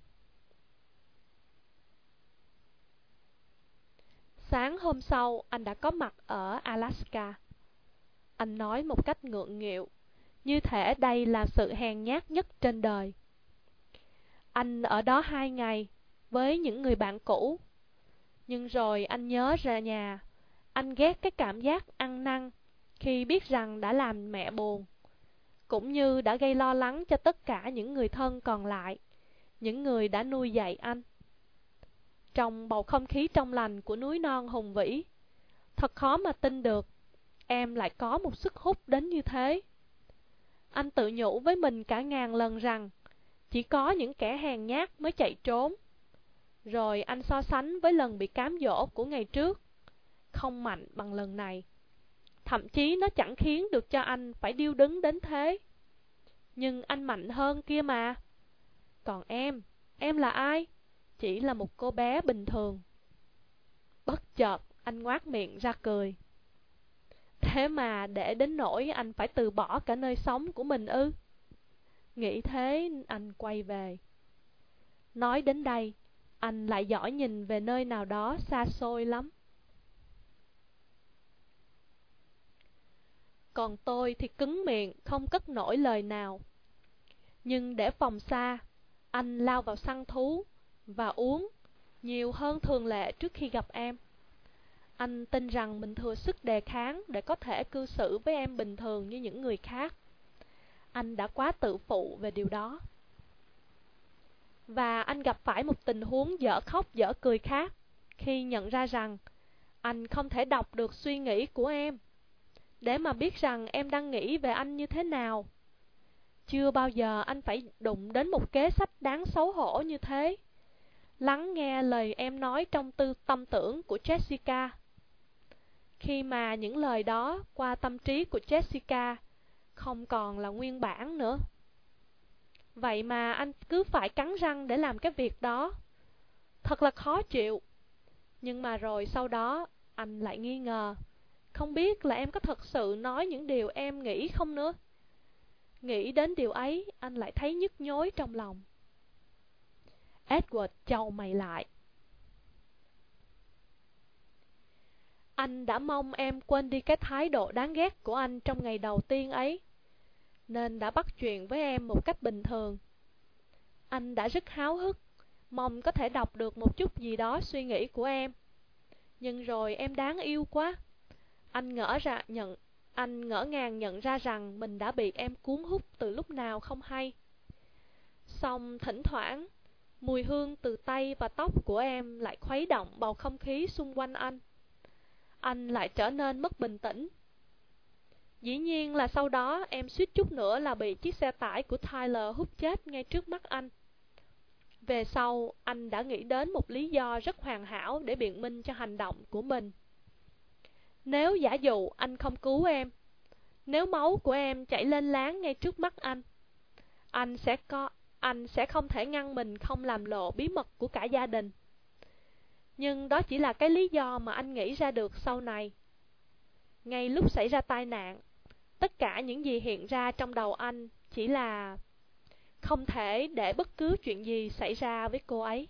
Speaker 1: Sáng hôm sau, anh đã có mặt ở Alaska. Anh nói một cách ngượng nghịu, như thể đây là sự hèn nhát nhất trên đời. Anh ở đó hai ngày, với những người bạn cũ. Nhưng rồi anh nhớ ra nhà. Anh ghét cái cảm giác ăn năn khi biết rằng đã làm mẹ buồn, cũng như đã gây lo lắng cho tất cả những người thân còn lại, những người đã nuôi dạy anh. Trong bầu không khí trong lành của núi non hùng vĩ, thật khó mà tin được em lại có một sức hút đến như thế. Anh tự nhủ với mình cả ngàn lần rằng chỉ có những kẻ hèn nhát mới chạy trốn. Rồi anh so sánh với lần bị cám dỗ của ngày trước, không mạnh bằng lần này. Thậm chí nó chẳng khiến được cho anh phải điêu đứng đến thế. Nhưng anh mạnh hơn kia mà. Còn em, em là ai? Chỉ là một cô bé bình thường. Bất chợt, anh ngoác miệng ra cười. Thế mà để đến nỗi anh phải từ bỏ cả nơi sống của mình ư? Nghĩ thế, anh quay về. Nói đến đây, anh lại dõi nhìn về nơi nào đó xa xôi lắm. Còn tôi thì cứng miệng, không cất nổi lời nào. Nhưng để phòng xa, anh lao vào săn thú và uống nhiều hơn thường lệ trước khi gặp em. Anh tin rằng mình thừa sức đề kháng để có thể cư xử với em bình thường như những người khác. Anh đã quá tự phụ về điều đó. Và anh gặp phải một tình huống dở khóc dở cười khác khi nhận ra rằng anh không thể đọc được suy nghĩ của em, để mà biết rằng em đang nghĩ về anh như thế nào. Chưa bao giờ anh phải đụng đến một kế sách đáng xấu hổ như thế. Lắng nghe lời em nói trong tư tâm tưởng của Jessica. Khi mà những lời đó qua tâm trí của Jessica không còn là nguyên bản nữa. Vậy mà anh cứ phải cắn răng để làm cái việc đó. Thật là khó chịu. Nhưng mà rồi sau đó anh lại nghi ngờ, không biết là em có thật sự nói những điều em nghĩ không nữa. Nghĩ đến điều ấy, anh lại thấy nhức nhối trong lòng. Edward chau mày lại. Anh đã mong em quên đi cái thái độ đáng ghét của anh trong ngày đầu tiên ấy, nên đã bắt chuyện với em một cách bình thường. Anh đã rất háo hức, mong có thể đọc được một chút gì đó suy nghĩ của em. Nhưng rồi em đáng yêu quá. Anh ngỡ ra nhận, anh ngỡ ngàng nhận ra rằng mình đã bị em cuốn hút từ lúc nào không hay. Xong thỉnh thoảng, mùi hương từ tay và tóc của em lại khuấy động bầu không khí xung quanh anh. Anh lại trở nên mất bình tĩnh. Dĩ nhiên là sau đó em suýt chút nữa là bị chiếc xe tải của Tyler hút chết ngay trước mắt anh. Về sau, anh đã nghĩ đến một lý do rất hoàn hảo để biện minh cho hành động của mình. Nếu giả dụ anh không cứu em, nếu máu của em chảy lên láng ngay trước mắt anh, anh sẽ có, anh sẽ không thể ngăn mình không làm lộ bí mật của cả gia đình. Nhưng đó chỉ là cái lý do mà anh nghĩ ra được sau này. Ngay lúc xảy ra tai nạn, tất cả những gì hiện ra trong đầu anh chỉ là không thể để bất cứ chuyện gì xảy ra với cô ấy.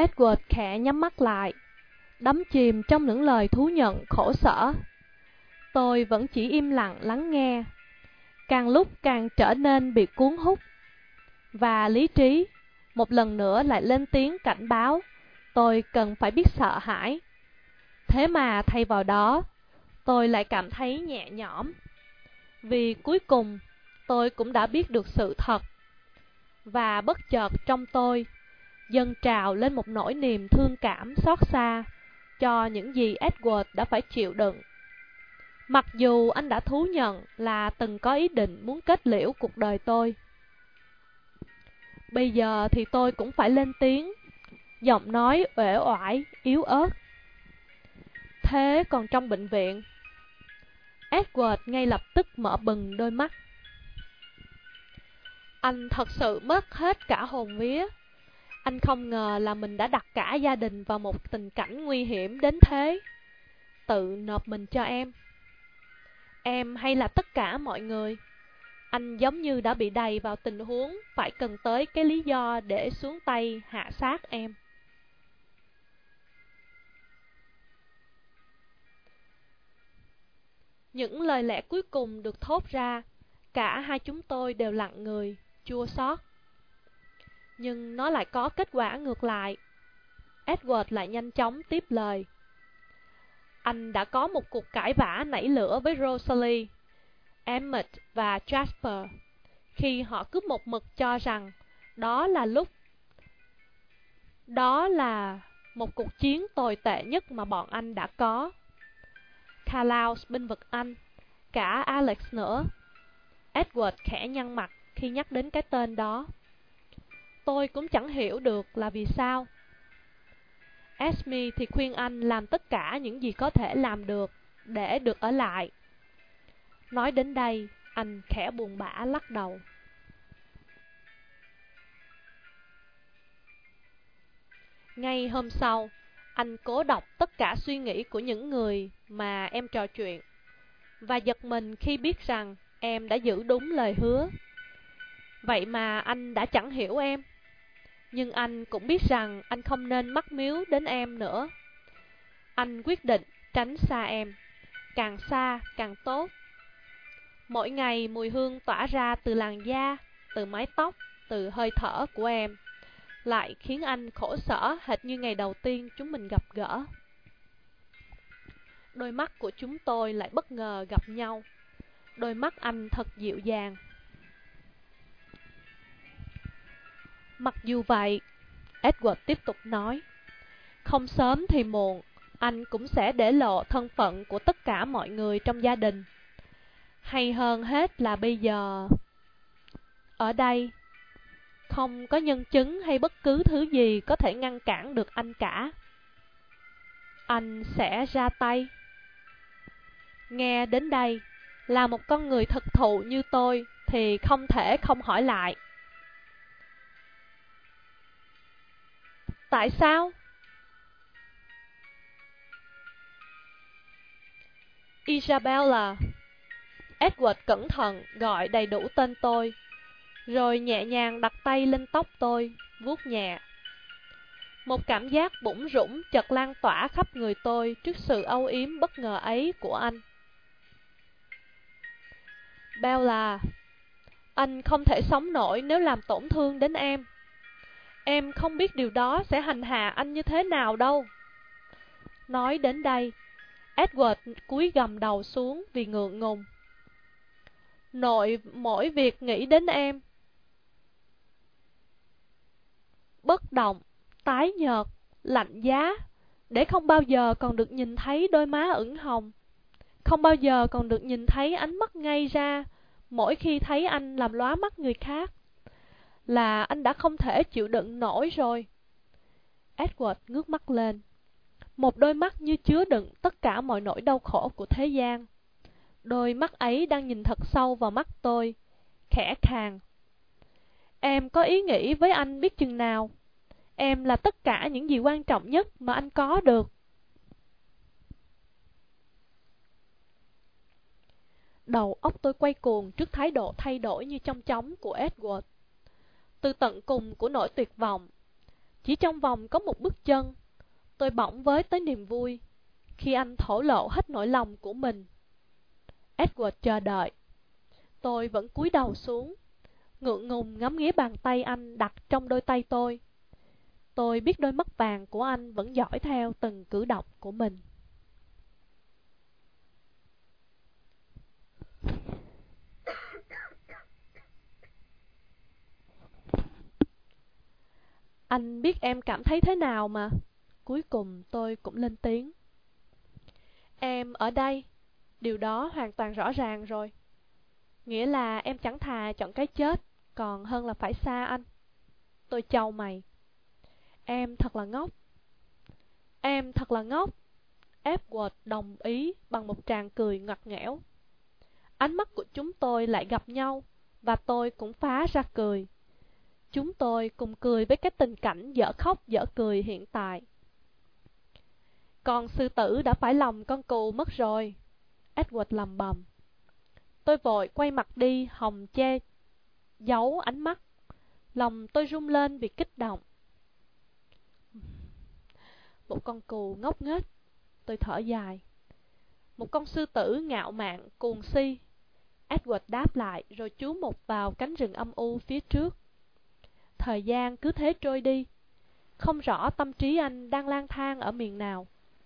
Speaker 1: Edward khẽ nhắm mắt lại, đắm chìm trong những lời thú nhận khổ sở. Tôi vẫn chỉ im lặng lắng nghe, càng lúc càng trở nên bị cuốn hút. Và lý trí một lần nữa lại lên tiếng cảnh báo tôi cần phải biết sợ hãi. Thế mà thay vào đó, tôi lại cảm thấy nhẹ nhõm. Vì cuối cùng, tôi cũng đã biết được sự thật. Và bất chợt trong tôi, dâng trào lên một nỗi niềm thương cảm xót xa cho những gì Edward đã phải chịu đựng. Mặc dù anh đã thú nhận là từng có ý định muốn kết liễu cuộc đời tôi. Bây giờ thì tôi cũng phải lên tiếng, giọng nói uể oải, yếu ớt. Thế còn trong bệnh viện? Edward ngay lập tức mở bừng đôi mắt. Anh thật sự mất hết cả hồn vía. Anh không ngờ là mình đã đặt cả gia đình vào một tình cảnh nguy hiểm đến thế. Tự nộp mình cho em. Em hay là tất cả mọi người. Anh giống như đã bị đầy vào tình huống phải cần tới cái lý do để xuống tay hạ sát em. Những lời lẽ cuối cùng được thốt ra, cả hai chúng tôi đều lặng người, chua xót. Nhưng nó lại có kết quả ngược lại. Edward lại nhanh chóng tiếp lời. Anh đã có một cuộc cãi vã nảy lửa với Rosalie, Emmett và Jasper, khi họ cứ một mực cho rằng đó là lúc Đó là một cuộc chiến tồi tệ nhất mà bọn anh đã có. Carlisle bênh vực anh, cả Alex nữa. Edward khẽ nhăn mặt khi nhắc đến cái tên đó. Tôi cũng chẳng hiểu được là vì sao. Esme thì khuyên anh làm tất cả những gì có thể làm được để được ở lại. Nói đến đây, anh khẽ buồn bã lắc đầu. Ngay hôm sau, anh cố đọc tất cả suy nghĩ của những người mà em trò chuyện, và giật mình khi biết rằng em đã giữ đúng lời hứa. Vậy mà anh đã chẳng hiểu em. Nhưng anh cũng biết rằng anh không nên mắc miếu đến em nữa. Anh quyết định tránh xa em, càng xa càng tốt. Mỗi ngày mùi hương tỏa ra từ làn da, từ mái tóc, từ hơi thở của em lại khiến anh khổ sở hệt như ngày đầu tiên chúng mình gặp gỡ. Đôi mắt của chúng tôi lại bất ngờ gặp nhau. Đôi mắt anh thật dịu dàng. Mặc dù vậy, Edward tiếp tục nói, không sớm thì muộn, anh cũng sẽ để lộ thân phận của tất cả mọi người trong gia đình. Hay hơn hết là bây giờ, ở đây, không có nhân chứng hay bất cứ thứ gì có thể ngăn cản được anh cả. Anh sẽ ra tay. Nghe đến đây, là một con người thực thụ như tôi thì không thể không hỏi lại. Tại sao? Isabella. Edward cẩn thận gọi đầy đủ tên tôi, rồi nhẹ nhàng đặt tay lên tóc tôi, vuốt nhẹ. Một cảm giác bủn rủn chợt lan tỏa khắp người tôi trước sự âu yếm bất ngờ ấy của anh. Bella, anh không thể sống nổi nếu làm tổn thương đến em. Em không biết điều đó sẽ hành hạ anh như thế nào đâu. Nói đến đây, Edward cúi gằm đầu xuống vì ngượng ngùng. Nội mỗi việc nghĩ đến em. Bất động, tái nhợt, lạnh giá, để không bao giờ còn được nhìn thấy đôi má ửng hồng, không bao giờ còn được nhìn thấy ánh mắt ngây ra mỗi khi thấy anh làm lóa mắt người khác. Là anh đã không thể chịu đựng nổi rồi. Edward ngước mắt lên. Một đôi mắt như chứa đựng tất cả mọi nỗi đau khổ của thế gian. Đôi mắt ấy đang nhìn thật sâu vào mắt tôi, khẽ khàng. Em có ý nghĩ với anh biết chừng nào. Em là tất cả những gì quan trọng nhất mà anh có được. Đầu óc tôi quay cuồng trước thái độ thay đổi như chong chóng của Edward. Từ tận cùng của nỗi tuyệt vọng, Chỉ trong vòng có một bước chân, tôi bỗng với tới niềm vui khi anh thổ lộ hết nỗi lòng của mình. Edward chờ đợi. Tôi vẫn cúi đầu xuống, ngượng ngùng ngắm nghía bàn tay anh đặt trong đôi tay tôi. Tôi biết đôi mắt vàng của anh vẫn dõi theo từng cử động của mình. Anh biết em cảm thấy thế nào mà. Cuối cùng tôi cũng lên tiếng. Em ở đây, điều đó hoàn toàn rõ ràng rồi. Nghĩa là em chẳng thà chọn cái chết, còn hơn là phải xa anh. Tôi chau mày. Em thật là ngốc. Em thật là ngốc. Edward đồng ý bằng một tràng cười ngặt nghẽo. Ánh mắt của chúng tôi lại gặp nhau, và tôi cũng phá ra cười. Chúng tôi cùng cười với cái tình cảnh dở khóc dở cười hiện tại. Con sư tử đã phải lòng con cừu mất rồi, Edward lầm bầm. Tôi vội quay mặt đi, hòng che giấu ánh mắt. Lòng tôi rung lên vì kích động. Một con cừu ngốc nghếch, tôi thở dài. Một con sư tử ngạo mạn, cuồng si, Edward đáp lại rồi chú mục vào cánh rừng âm u phía trước. Thời gian cứ thế trôi đi. Không rõ tâm trí anh đang lang thang ở miền nào.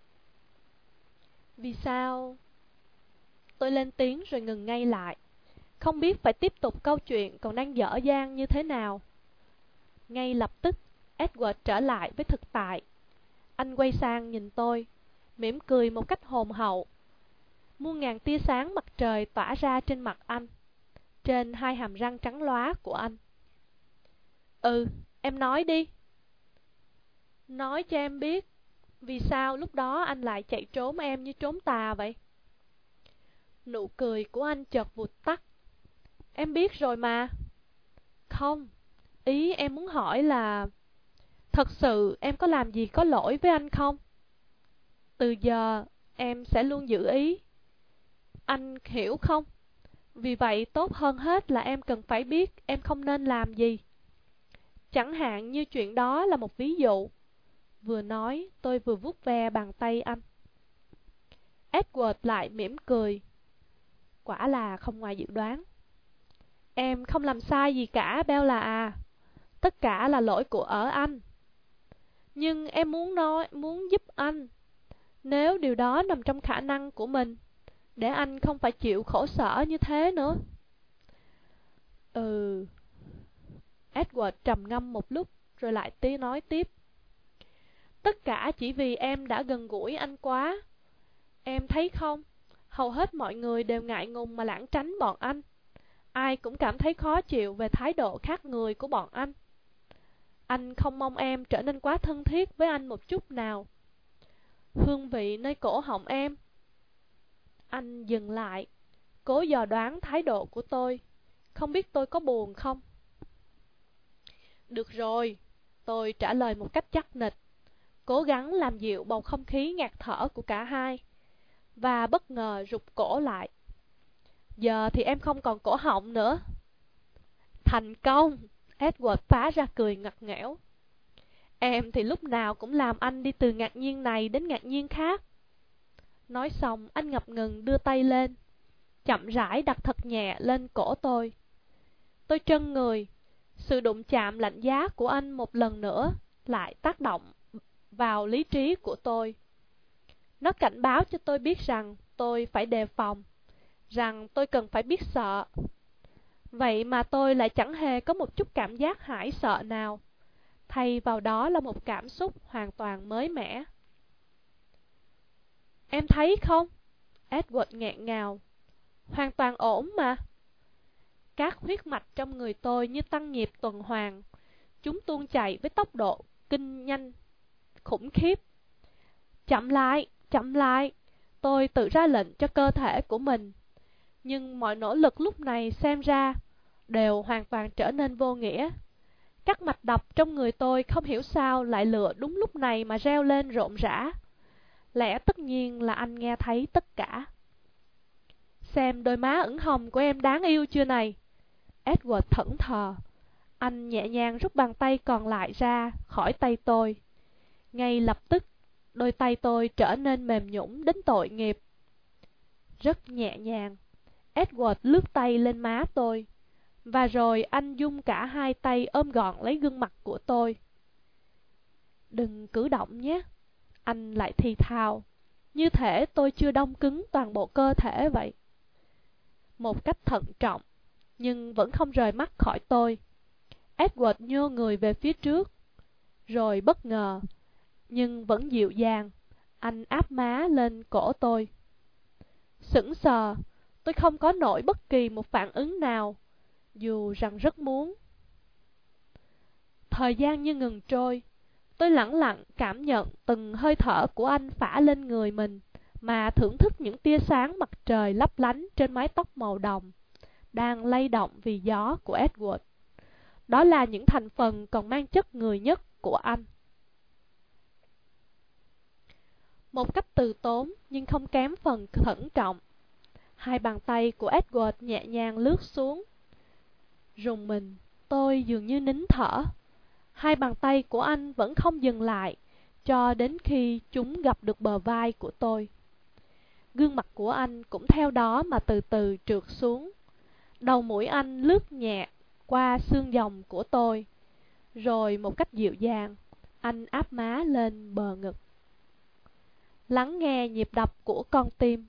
Speaker 1: Vì sao? Tôi lên tiếng rồi ngừng ngay lại. Không biết phải tiếp tục câu chuyện còn đang dở dang như thế nào. Ngay lập tức, Edward trở lại với thực tại. Anh quay sang nhìn tôi, mỉm cười một cách hồn hậu. Muôn ngàn tia sáng mặt trời tỏa ra trên mặt anh, trên hai hàm răng trắng lóa của anh. Ừ, em nói đi. Nói cho em biết, vì sao lúc đó anh lại chạy trốn em như trốn tà vậy? Nụ cười của anh chợt vụt tắt. Em biết rồi mà. Không, ý em muốn hỏi là, thật sự em có làm gì có lỗi với anh không? Từ giờ em sẽ luôn giữ ý. Anh hiểu không? Vì vậy tốt hơn hết là em cần phải biết em không nên làm gì. Chẳng hạn như chuyện đó là một ví dụ. Vừa nói tôi vừa vuốt ve bàn tay anh. Edward lại mỉm cười. Quả là không ngoài dự đoán. Em không làm sai gì cả, Bella à. Tất cả là lỗi của ở anh. Nhưng em muốn nói, muốn giúp anh. Nếu điều đó nằm trong khả năng của mình, để anh không phải chịu khổ sở như thế nữa. Ừ. Edward trầm ngâm một lúc, rồi lại tí nói tiếp. Tất cả chỉ vì em đã gần gũi anh quá. Em thấy không, hầu hết mọi người đều ngại ngùng mà lảng tránh bọn anh. Ai cũng cảm thấy khó chịu về thái độ khác người của bọn anh. Anh không mong em trở nên quá thân thiết với anh một chút nào. Hương vị nơi cổ họng em. Anh dừng lại, cố dò đoán thái độ của tôi. Không biết tôi có buồn không? Được rồi, tôi trả lời một cách chắc nịch, cố gắng làm dịu bầu không khí ngạt thở của cả hai, và bất ngờ rụt cổ lại. Giờ thì em không còn cổ họng nữa. Thành công! Edward phá ra cười ngặt nghẽo. Em thì lúc nào cũng làm anh đi từ ngạc nhiên này đến ngạc nhiên khác. Nói xong anh ngập ngừng đưa tay lên, chậm rãi đặt thật nhẹ lên cổ tôi. Tôi trân người. Sự đụng chạm lạnh giá của anh một lần nữa lại tác động vào lý trí của tôi. Nó cảnh báo cho tôi biết rằng tôi phải đề phòng, rằng tôi cần phải biết sợ. Vậy mà tôi lại chẳng hề có một chút cảm giác hãi sợ nào. Thay vào đó là một cảm xúc hoàn toàn mới mẻ. Em thấy không? Edward nghẹn ngào. Hoàn toàn ổn mà. Các huyết mạch trong người tôi như tăng nhịp tuần hoàn. Chúng tuôn chảy với tốc độ kinh nhanh, khủng khiếp. Chậm lại, chậm lại. Tôi tự ra lệnh cho cơ thể của mình. Nhưng mọi nỗ lực lúc này xem ra đều hoàn toàn trở nên vô nghĩa. Các mạch đập trong người tôi không hiểu sao lại lựa đúng lúc này mà reo lên rộn rã. Lẽ tất nhiên là anh nghe thấy tất cả. Xem đôi má ửng hồng của em đáng yêu chưa này? Edward thẫn thờ. Anh nhẹ nhàng rút bàn tay còn lại ra khỏi tay tôi. Ngay lập tức, đôi tay tôi trở nên mềm nhũn đến tội nghiệp. Rất nhẹ nhàng, Edward lướt tay lên má tôi, và rồi anh dung cả hai tay ôm gọn lấy gương mặt của tôi. Đừng cử động nhé, anh lại thì thào, như thể tôi chưa đông cứng toàn bộ cơ thể vậy. Một cách thận trọng, nhưng vẫn không rời mắt khỏi tôi, Edward nhô người về phía trước. Rồi bất ngờ, nhưng vẫn dịu dàng, anh áp má lên cổ tôi. Sững sờ, tôi không có nổi bất kỳ một phản ứng nào, dù rằng rất muốn. Thời gian như ngừng trôi, tôi lẳng lặng cảm nhận từng hơi thở của anh phả lên người mình, mà thưởng thức những tia sáng mặt trời lấp lánh trên mái tóc màu đồng, đang lay động vì gió của Edward. Đó là những thành phần còn mang chất người nhất của anh. Một cách từ tốn nhưng không kém phần thận trọng, hai bàn tay của Edward nhẹ nhàng lướt xuống. Rùng mình, tôi dường như nín thở. Hai bàn tay của anh vẫn không dừng lại cho đến khi chúng gặp được bờ vai của tôi. Gương mặt của anh cũng theo đó mà từ từ trượt xuống. Đầu mũi anh lướt nhẹ qua xương rồng của tôi, rồi một cách dịu dàng, anh áp má lên bờ ngực. Lắng nghe nhịp đập của con tim.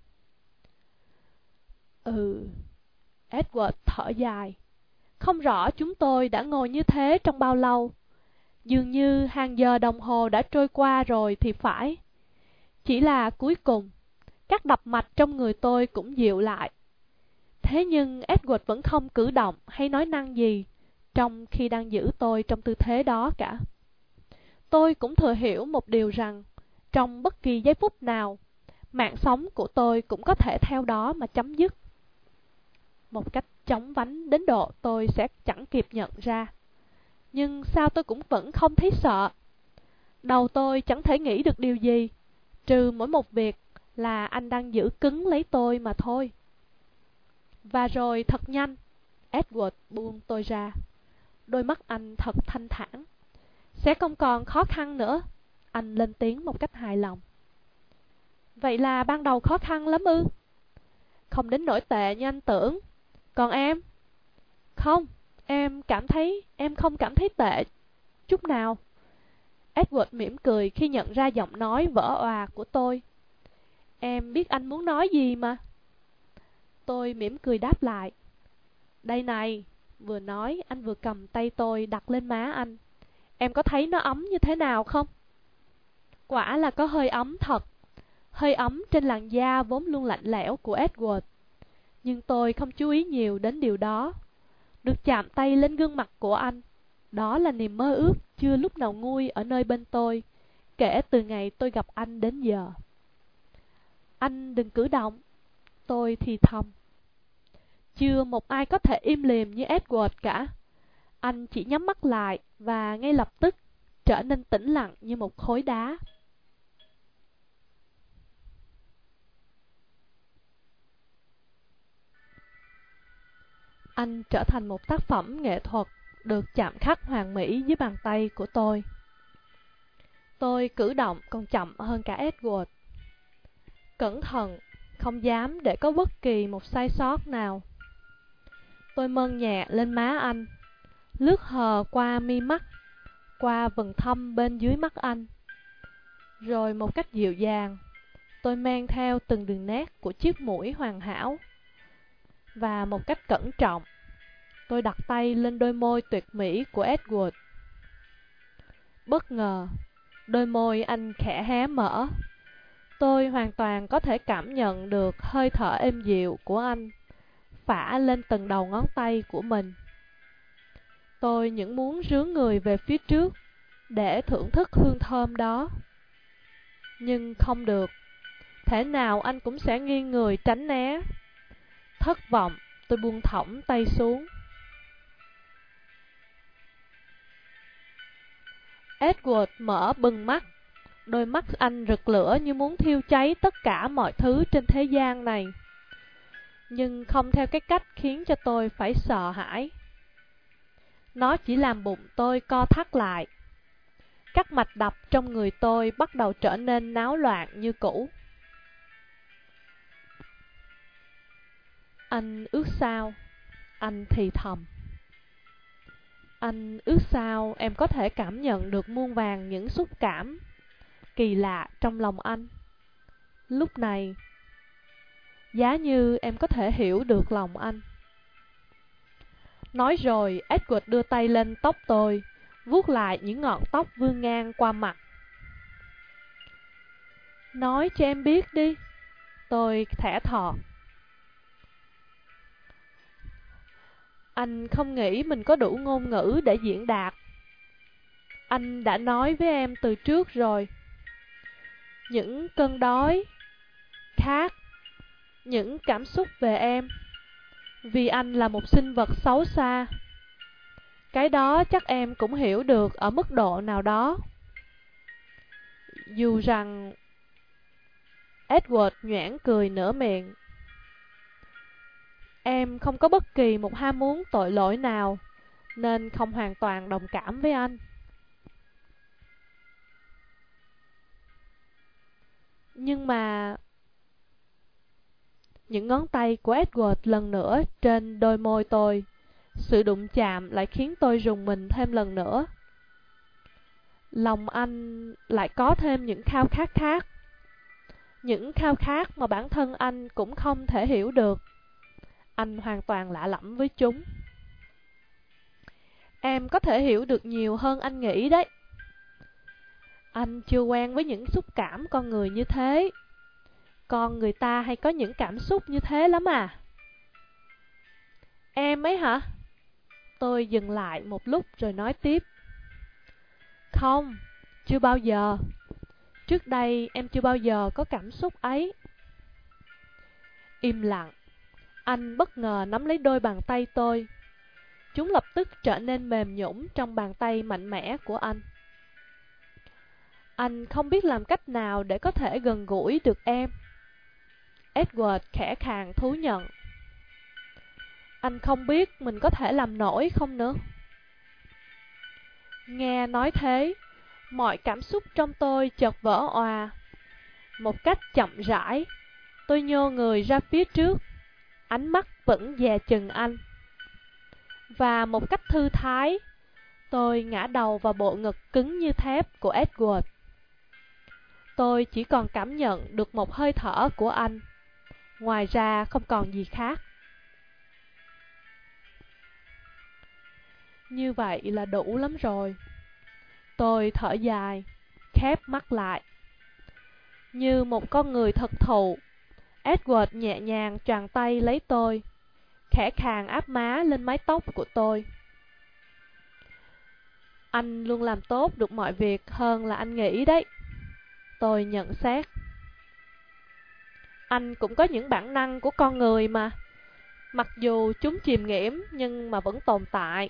Speaker 1: Ừ, Edward thở dài. Không rõ chúng tôi đã ngồi như thế trong bao lâu. Dường như hàng giờ đồng hồ đã trôi qua rồi thì phải. Chỉ là cuối cùng, các đập mạch trong người tôi cũng dịu lại. Thế nhưng Edward vẫn không cử động hay nói năng gì trong khi đang giữ tôi trong tư thế đó cả. Tôi cũng thừa hiểu một điều rằng, trong bất kỳ giây phút nào, mạng sống của tôi cũng có thể theo đó mà chấm dứt. Một cách chóng vánh đến độ tôi sẽ chẳng kịp nhận ra. Nhưng sao tôi cũng vẫn không thấy sợ. Đầu tôi chẳng thể nghĩ được điều gì, trừ mỗi một việc là anh đang giữ cứng lấy tôi mà thôi. Và rồi thật nhanh, Edward buông tôi ra. Đôi mắt anh thật thanh thản. Sẽ không còn khó khăn nữa, anh lên tiếng một cách hài lòng. Vậy là ban đầu khó khăn lắm ư? Không đến nỗi tệ như anh tưởng. Còn em? Không, em cảm thấy, em không cảm thấy tệ chút nào. Edward mỉm cười khi nhận ra giọng nói vỡ òa của tôi. Em biết anh muốn nói gì mà. Tôi mỉm cười đáp lại. Đây này, vừa nói anh vừa cầm tay tôi đặt lên má anh. Em có thấy nó ấm như thế nào không? Quả là có hơi ấm thật. Hơi ấm trên làn da vốn luôn lạnh lẽo của Edward. Nhưng tôi không chú ý nhiều đến điều đó. Được chạm tay lên gương mặt của anh, đó là niềm mơ ước chưa lúc nào nguôi ở nơi bên tôi, kể từ ngày tôi gặp anh đến giờ. Anh đừng cử động, tôi thì thầm. Chưa một ai có thể im lìm như Edward cả. Anh chỉ nhắm mắt lại và ngay lập tức trở nên tĩnh lặng như một khối đá. Anh trở thành một tác phẩm nghệ thuật được chạm khắc hoàn mỹ dưới bàn tay của tôi. Tôi cử động còn chậm hơn cả Edward. Cẩn thận, không dám để có bất kỳ một sai sót nào. Tôi mơn nhẹ lên má anh, lướt hờ qua mi mắt, qua vầng thâm bên dưới mắt anh. Rồi một cách dịu dàng, tôi men theo từng đường nét của chiếc mũi hoàn hảo. Và một cách cẩn trọng, tôi đặt tay lên đôi môi tuyệt mỹ của Edward. Bất ngờ, đôi môi anh khẽ hé mở. Tôi hoàn toàn có thể cảm nhận được hơi thở êm dịu của anh phả lên từng đầu ngón tay của mình. Tôi những muốn rướn người về phía trước để thưởng thức hương thơm đó. Nhưng không được. Thể nào anh cũng sẽ nghiêng người tránh né. Thất vọng, tôi buông thõng tay xuống. Edward mở bừng mắt. Đôi mắt anh rực lửa như muốn thiêu cháy tất cả mọi thứ trên thế gian này. Nhưng không theo cái cách khiến cho tôi phải sợ hãi. Nó chỉ làm bụng tôi co thắt lại. Các mạch đập trong người tôi bắt đầu trở nên náo loạn như cũ. Anh ước sao? Anh thì thầm. Anh ước sao em có thể cảm nhận được muôn vàn những xúc cảm kỳ lạ trong lòng anh. Lúc này, giá như em có thể hiểu được lòng anh. Nói rồi, Edward đưa tay lên tóc tôi, vuốt lại những ngọn tóc vươn ngang qua mặt. Nói cho em biết đi. Tôi thẻ thọt. Anh không nghĩ mình có đủ ngôn ngữ để diễn đạt. Anh đã nói với em từ trước rồi. Những cơn đói, khát, những cảm xúc về em. Vì anh là một sinh vật xấu xa. Cái đó chắc em cũng hiểu được ở mức độ nào đó. Dù rằng... Edward nhoẻn cười nửa miệng. Em không có bất kỳ một ham muốn tội lỗi nào, nên không hoàn toàn đồng cảm với anh. Nhưng mà... Những ngón tay của Edward lần nữa trên đôi môi tôi. Sự đụng chạm lại khiến tôi rùng mình thêm lần nữa. Lòng anh lại có thêm những khao khát khác. Những khao khát mà bản thân anh cũng không thể hiểu được. Anh hoàn toàn lạ lẫm với chúng. Em có thể hiểu được nhiều hơn anh nghĩ đấy. Anh chưa quen với những xúc cảm con người như thế. Con người ta hay có những cảm xúc như thế lắm à. Em ấy hả? Tôi dừng lại một lúc rồi nói tiếp. Không, chưa bao giờ. Trước đây em chưa bao giờ có cảm xúc ấy. Im lặng. Anh bất ngờ nắm lấy đôi bàn tay tôi. Chúng lập tức trở nên mềm nhũn trong bàn tay mạnh mẽ của anh. Anh không biết làm cách nào để có thể gần gũi được em. Edward khẽ khàng thú nhận. Anh không biết mình có thể làm nổi không nữa. Nghe nói thế, mọi cảm xúc trong tôi chợt vỡ òa. Một cách chậm rãi, tôi nhô người ra phía trước, ánh mắt vẫn dè chừng anh. Và một cách thư thái, tôi ngã đầu vào bộ ngực cứng như thép của Edward. Tôi chỉ còn cảm nhận được một hơi thở của anh. Ngoài ra không còn gì khác. Như vậy là đủ lắm rồi. Tôi thở dài, khép mắt lại. Như một con người thật thụ, Edward nhẹ nhàng choàng tay lấy tôi, khẽ khàng áp má lên mái tóc của tôi. Anh luôn làm tốt được mọi việc hơn là anh nghĩ đấy. Tôi nhận xét. Anh cũng có những bản năng của con người mà. Mặc dù chúng chìm nghiễm nhưng mà vẫn tồn tại.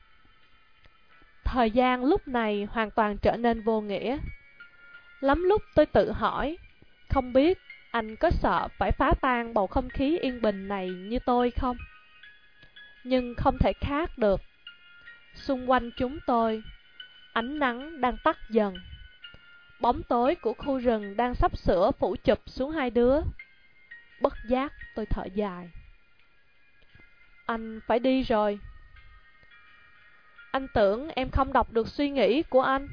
Speaker 1: Thời gian lúc này hoàn toàn trở nên vô nghĩa. Lắm lúc tôi tự hỏi, không biết anh có sợ phải phá tan bầu không khí yên bình này như tôi không? Nhưng không thể khác được. Xung quanh chúng tôi, ánh nắng đang tắt dần. Bóng tối của khu rừng đang sắp sửa phủ chụp xuống hai đứa. Bất giác tôi thở dài. Anh phải đi rồi. Anh tưởng em không đọc được suy nghĩ của anh.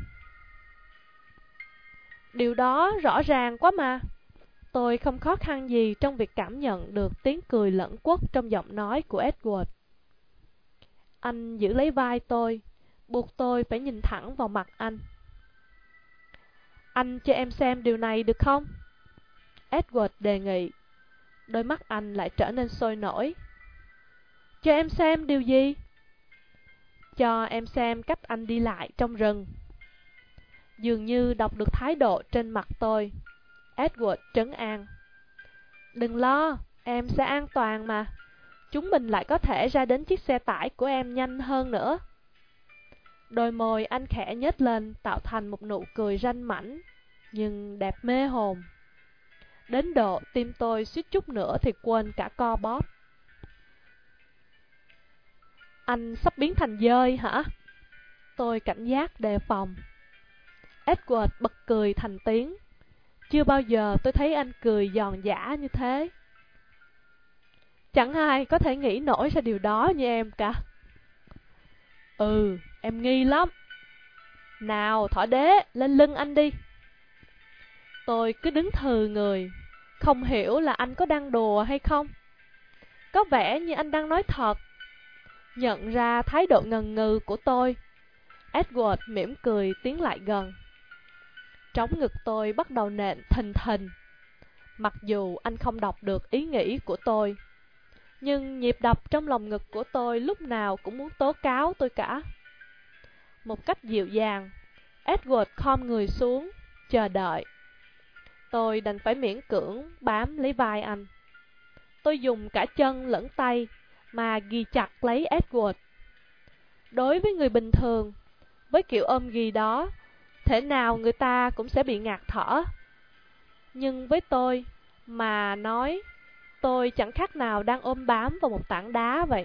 Speaker 1: Điều đó rõ ràng quá mà. Tôi không khó khăn gì trong việc cảm nhận được tiếng cười lẫn quất trong giọng nói của Edward. Anh giữ lấy vai tôi, buộc tôi phải nhìn thẳng vào mặt anh. Anh cho em xem điều này được không? Edward đề nghị. Đôi mắt anh lại trở nên sôi nổi. Cho em xem điều gì? Cho em xem cách anh đi lại trong rừng. Dường như đọc được thái độ trên mặt tôi. Edward trấn an. Đừng lo, em sẽ an toàn mà. Chúng mình lại có thể ra đến chiếc xe tải của em nhanh hơn nữa. Đôi môi anh khẽ nhếch lên, tạo thành một nụ cười ranh mãnh, nhưng đẹp mê hồn. Đến độ tim tôi suýt chút nữa thì quên cả co bóp. Anh sắp biến thành dơi hả? Tôi cảnh giác đề phòng. Edward bật cười thành tiếng. Chưa bao giờ tôi thấy anh cười giòn giã như thế. Chẳng ai có thể nghĩ nổi ra điều đó như em cả. Ừ, em nghi lắm. Nào, thỏ đế, lên lưng anh đi. Tôi cứ đứng thừ người, không hiểu là anh có đang đùa hay không. Có vẻ như anh đang nói thật. Nhận ra thái độ ngần ngừ của tôi, Edward mỉm cười tiến lại gần. Trống ngực tôi bắt đầu nện thình thình. Mặc dù anh không đọc được ý nghĩ của tôi, nhưng nhịp đập trong lòng ngực của tôi lúc nào cũng muốn tố cáo tôi cả. Một cách dịu dàng, Edward khom người xuống, chờ đợi. Tôi đành phải miễn cưỡng bám lấy vai anh. Tôi dùng cả chân lẫn tay mà ghi chặt lấy Edward. Đối với người bình thường, với kiểu ôm ghì đó, thể nào người ta cũng sẽ bị ngạt thở. Nhưng với tôi mà nói, tôi chẳng khác nào đang ôm bám vào một tảng đá vậy.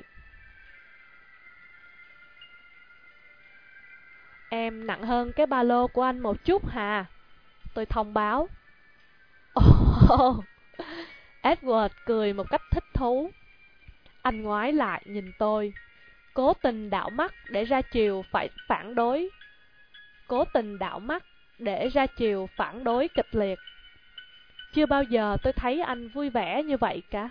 Speaker 1: Em nặng hơn cái ba lô của anh một chút hà, tôi thông báo. Oh, Edward cười một cách thích thú. Anh ngoái lại nhìn tôi, cố tình đảo mắt để ra chiều phải phản đối. Cố tình đảo mắt để ra chiều phản đối kịch liệt. Chưa bao giờ tôi thấy anh vui vẻ như vậy cả.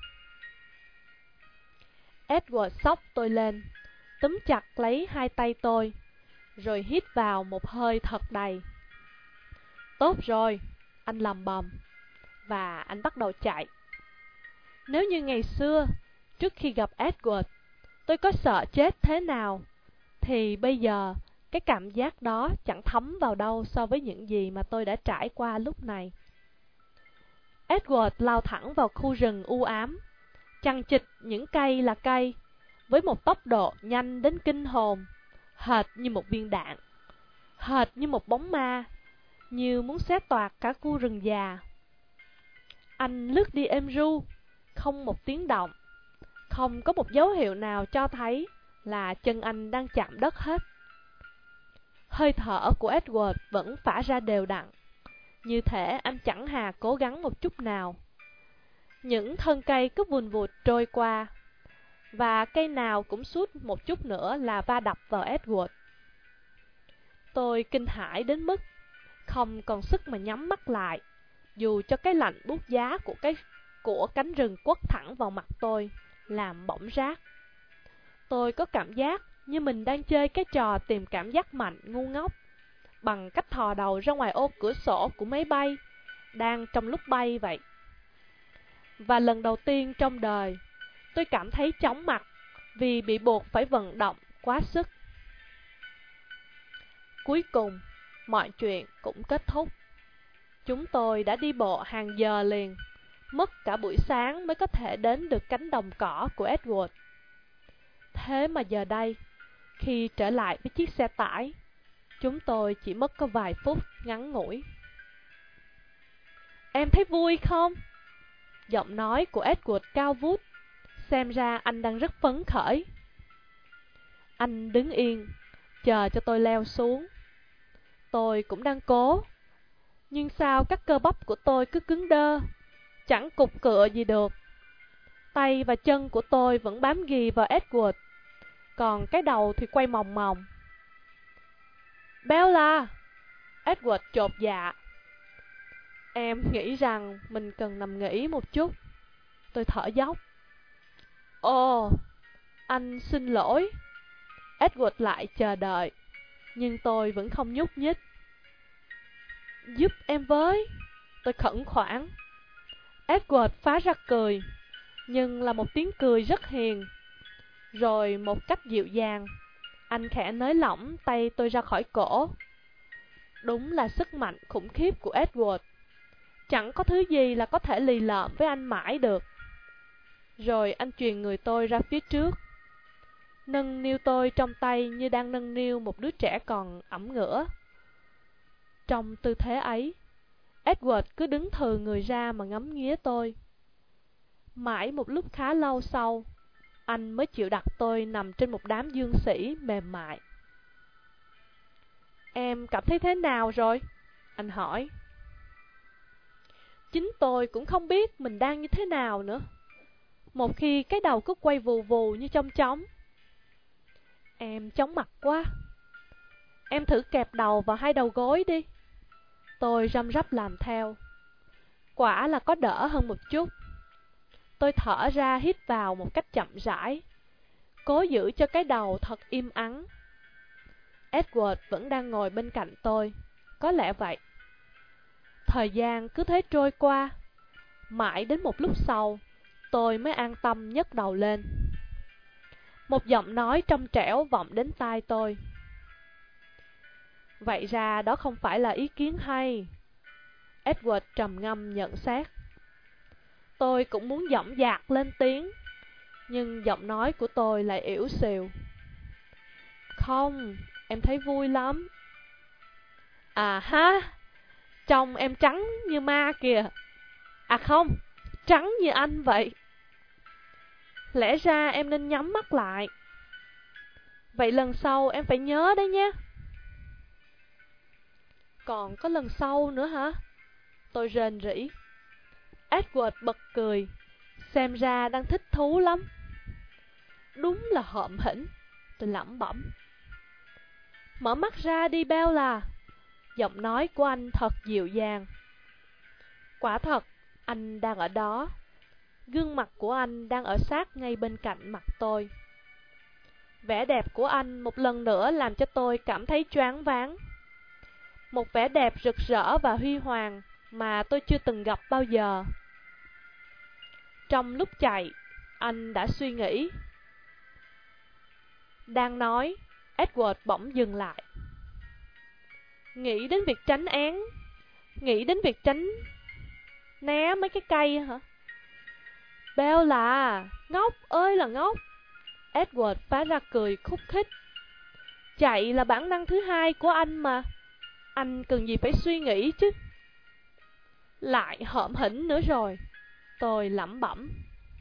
Speaker 1: Edward xốc tôi lên, túm chặt lấy hai tay tôi, rồi hít vào một hơi thật đầy. Tốt rồi, anh lầm bầm, và anh bắt đầu chạy. Nếu như ngày xưa, trước khi gặp Edward, tôi có sợ chết thế nào, thì bây giờ cái cảm giác đó chẳng thấm vào đâu so với những gì mà tôi đã trải qua lúc này. Edward lao thẳng vào khu rừng u ám, chằng chịt những cây là cây, với một tốc độ nhanh đến kinh hồn, hệt như một viên đạn, hệt như một bóng ma, như muốn xé toạc cả khu rừng già. Anh lướt đi êm ru, không một tiếng động, không có một dấu hiệu nào cho thấy là chân anh đang chạm đất hết. Hơi thở của Edward vẫn phả ra đều đặn, như thể anh chẳng hà cố gắng một chút nào. Những thân cây cứ vùn vụt trôi qua, và cây nào cũng suốt một chút nữa là va đập vào Edward. Tôi kinh hãi đến mức không còn sức mà nhắm mắt lại, dù cho cái lạnh buốt giá của cái của cánh rừng quất thẳng vào mặt tôi, làm bỏng rát. Tôi có cảm giác như mình đang chơi cái trò tìm cảm giác mạnh ngu ngốc, bằng cách thò đầu ra ngoài ô cửa sổ của máy bay, đang trong lúc bay vậy. Và lần đầu tiên trong đời, tôi cảm thấy chóng mặt vì bị buộc phải vận động quá sức. Cuối cùng, mọi chuyện cũng kết thúc. Chúng tôi đã đi bộ hàng giờ liền, mất cả buổi sáng mới có thể đến được cánh đồng cỏ của Edward. Thế mà giờ đây, khi trở lại với chiếc xe tải, chúng tôi chỉ mất có vài phút ngắn ngủi. Em thấy vui không? Giọng nói của Edward cao vút, xem ra anh đang rất phấn khởi. Anh đứng yên, chờ cho tôi leo xuống. Tôi cũng đang cố, nhưng sao các cơ bắp của tôi cứ cứng đơ, chẳng cục cựa gì được. Tay và chân của tôi vẫn bám ghì vào Edward, còn cái đầu thì quay mòng mòng. Bella! Edward chột dạ. Em nghĩ rằng mình cần nằm nghỉ một chút. Tôi thở dốc. Ồ, anh xin lỗi. Edward lại chờ đợi, nhưng tôi vẫn không nhúc nhích. Giúp em với, tôi khẩn khoản. Edward phá ra cười, nhưng là một tiếng cười rất hiền. Rồi một cách dịu dàng, anh khẽ nới lỏng tay tôi ra khỏi cổ. Đúng là sức mạnh khủng khiếp của Edward. Chẳng có thứ gì là có thể lì lợm với anh mãi được. Rồi anh truyền người tôi ra phía trước, nâng niu tôi trong tay như đang nâng niu một đứa trẻ còn ẩm ngửa. Trong tư thế ấy, Edward cứ đứng thừ người ra mà ngắm nghía tôi. Mãi một lúc khá lâu sau, anh mới chịu đặt tôi nằm trên một đám dương sỉ mềm mại. Em cảm thấy thế nào rồi? Anh hỏi. Chính tôi cũng không biết mình đang như thế nào nữa. Một khi cái đầu cứ quay vù vù như chong chóng. Em chóng mặt quá. Em thử kẹp đầu vào hai đầu gối đi. Tôi răm rắp làm theo. Quả là có đỡ hơn một chút. Tôi thở ra hít vào một cách chậm rãi, cố giữ cho cái đầu thật im ắng. Edward vẫn đang ngồi bên cạnh tôi. Có lẽ vậy. Thời gian cứ thế trôi qua. Mãi đến một lúc sau, tôi mới an tâm nhấc đầu lên. Một giọng nói trong trẻo vọng đến tai tôi. Vậy ra đó không phải là ý kiến hay. Edward trầm ngâm nhận xét. Tôi cũng muốn dõng dạc lên tiếng, nhưng giọng nói của tôi lại ỉu xìu. Không, em thấy vui lắm. À ha, trông em trắng như ma kìa. À không, trắng như anh vậy. Lẽ ra em nên nhắm mắt lại. Vậy lần sau em phải nhớ đấy nhé. Còn có lần sau nữa hả? Tôi rền rĩ. Edward bật cười. Xem ra đang thích thú lắm. Đúng là hợm hĩnh. Tôi lẩm bẩm. Mở mắt ra đi Bella. Giọng nói của anh thật dịu dàng. Quả thật, anh đang ở đó. Gương mặt của anh đang ở sát ngay bên cạnh mặt tôi. Vẻ đẹp của anh một lần nữa làm cho tôi cảm thấy choáng váng. Một vẻ đẹp rực rỡ và huy hoàng mà tôi chưa từng gặp bao giờ. Trong lúc chạy, anh đã suy nghĩ. Đang nói, Edward bỗng dừng lại. Nghĩ đến việc tránh án, nghĩ đến việc tránh né mấy cái cây hả? Bella, ngốc ơi là ngốc. Edward phá ra cười khúc khích. Chạy là bản năng thứ hai của anh mà. Anh cần gì phải suy nghĩ chứ. Lại hợm hĩnh nữa rồi. Tôi lẩm bẩm.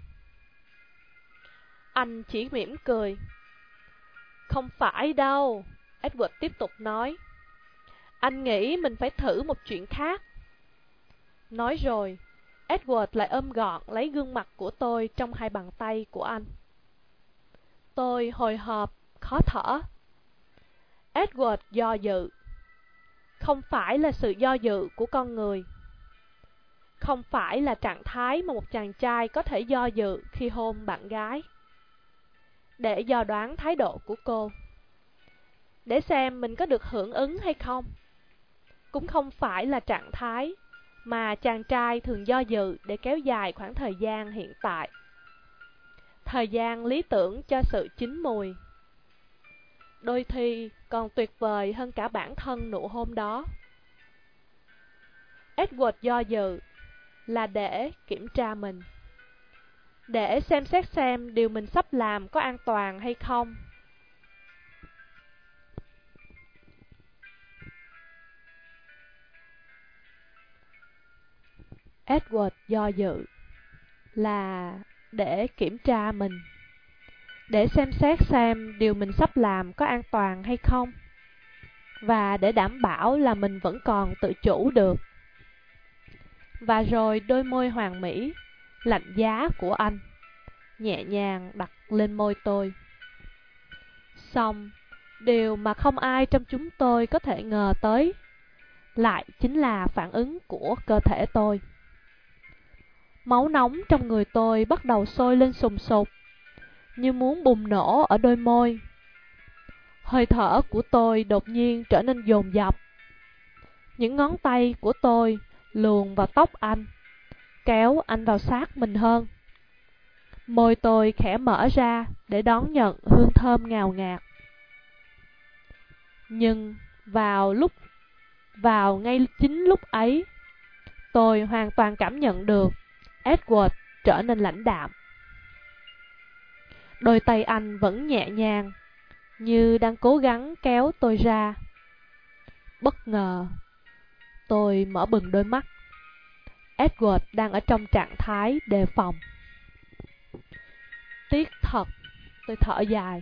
Speaker 1: Anh chỉ mỉm cười. Không phải đâu. Edward tiếp tục nói. Anh nghĩ mình phải thử một chuyện khác. Nói rồi, Edward lại ôm gọn lấy gương mặt của tôi trong hai bàn tay của anh. Tôi hồi hộp, khó thở. Edward do dự. Không phải là sự do dự của con người. Không phải là trạng thái mà một chàng trai có thể do dự khi hôn bạn gái. Để dò đoán thái độ của cô, để xem mình có được hưởng ứng hay không. Cũng không phải là trạng thái mà chàng trai thường do dự để kéo dài khoảng thời gian hiện tại. Thời gian lý tưởng cho sự chín mùi. Đôi khi còn tuyệt vời hơn cả bản thân nụ hôn đó. Edward do dự là để kiểm tra mình, để xem xét xem điều mình sắp làm có an toàn hay không. Edward do dự là để kiểm tra mình, để xem xét xem điều mình sắp làm có an toàn hay không, và để đảm bảo là mình vẫn còn tự chủ được. Và rồi đôi môi hoàn mỹ, lạnh giá của anh nhẹ nhàng đặt lên môi tôi. Xong, điều mà không ai trong chúng tôi có thể ngờ tới lại chính là phản ứng của cơ thể tôi. Máu nóng trong người tôi bắt đầu sôi lên sùng sục, như muốn bùng nổ ở đôi môi. Hơi thở của tôi đột nhiên trở nên dồn dập. Những ngón tay của tôi luồn vào tóc anh, kéo anh vào sát mình hơn. Môi tôi khẽ mở ra để đón nhận hương thơm ngào ngạt. Nhưng vào lúc vào ngay chính lúc ấy, tôi hoàn toàn cảm nhận được Edward trở nên lãnh đạm. Đôi tay anh vẫn nhẹ nhàng, như đang cố gắng kéo tôi ra. Bất ngờ, tôi mở bừng đôi mắt. Edward đang ở trong trạng thái đề phòng. Tiếc thật Tôi thở dài.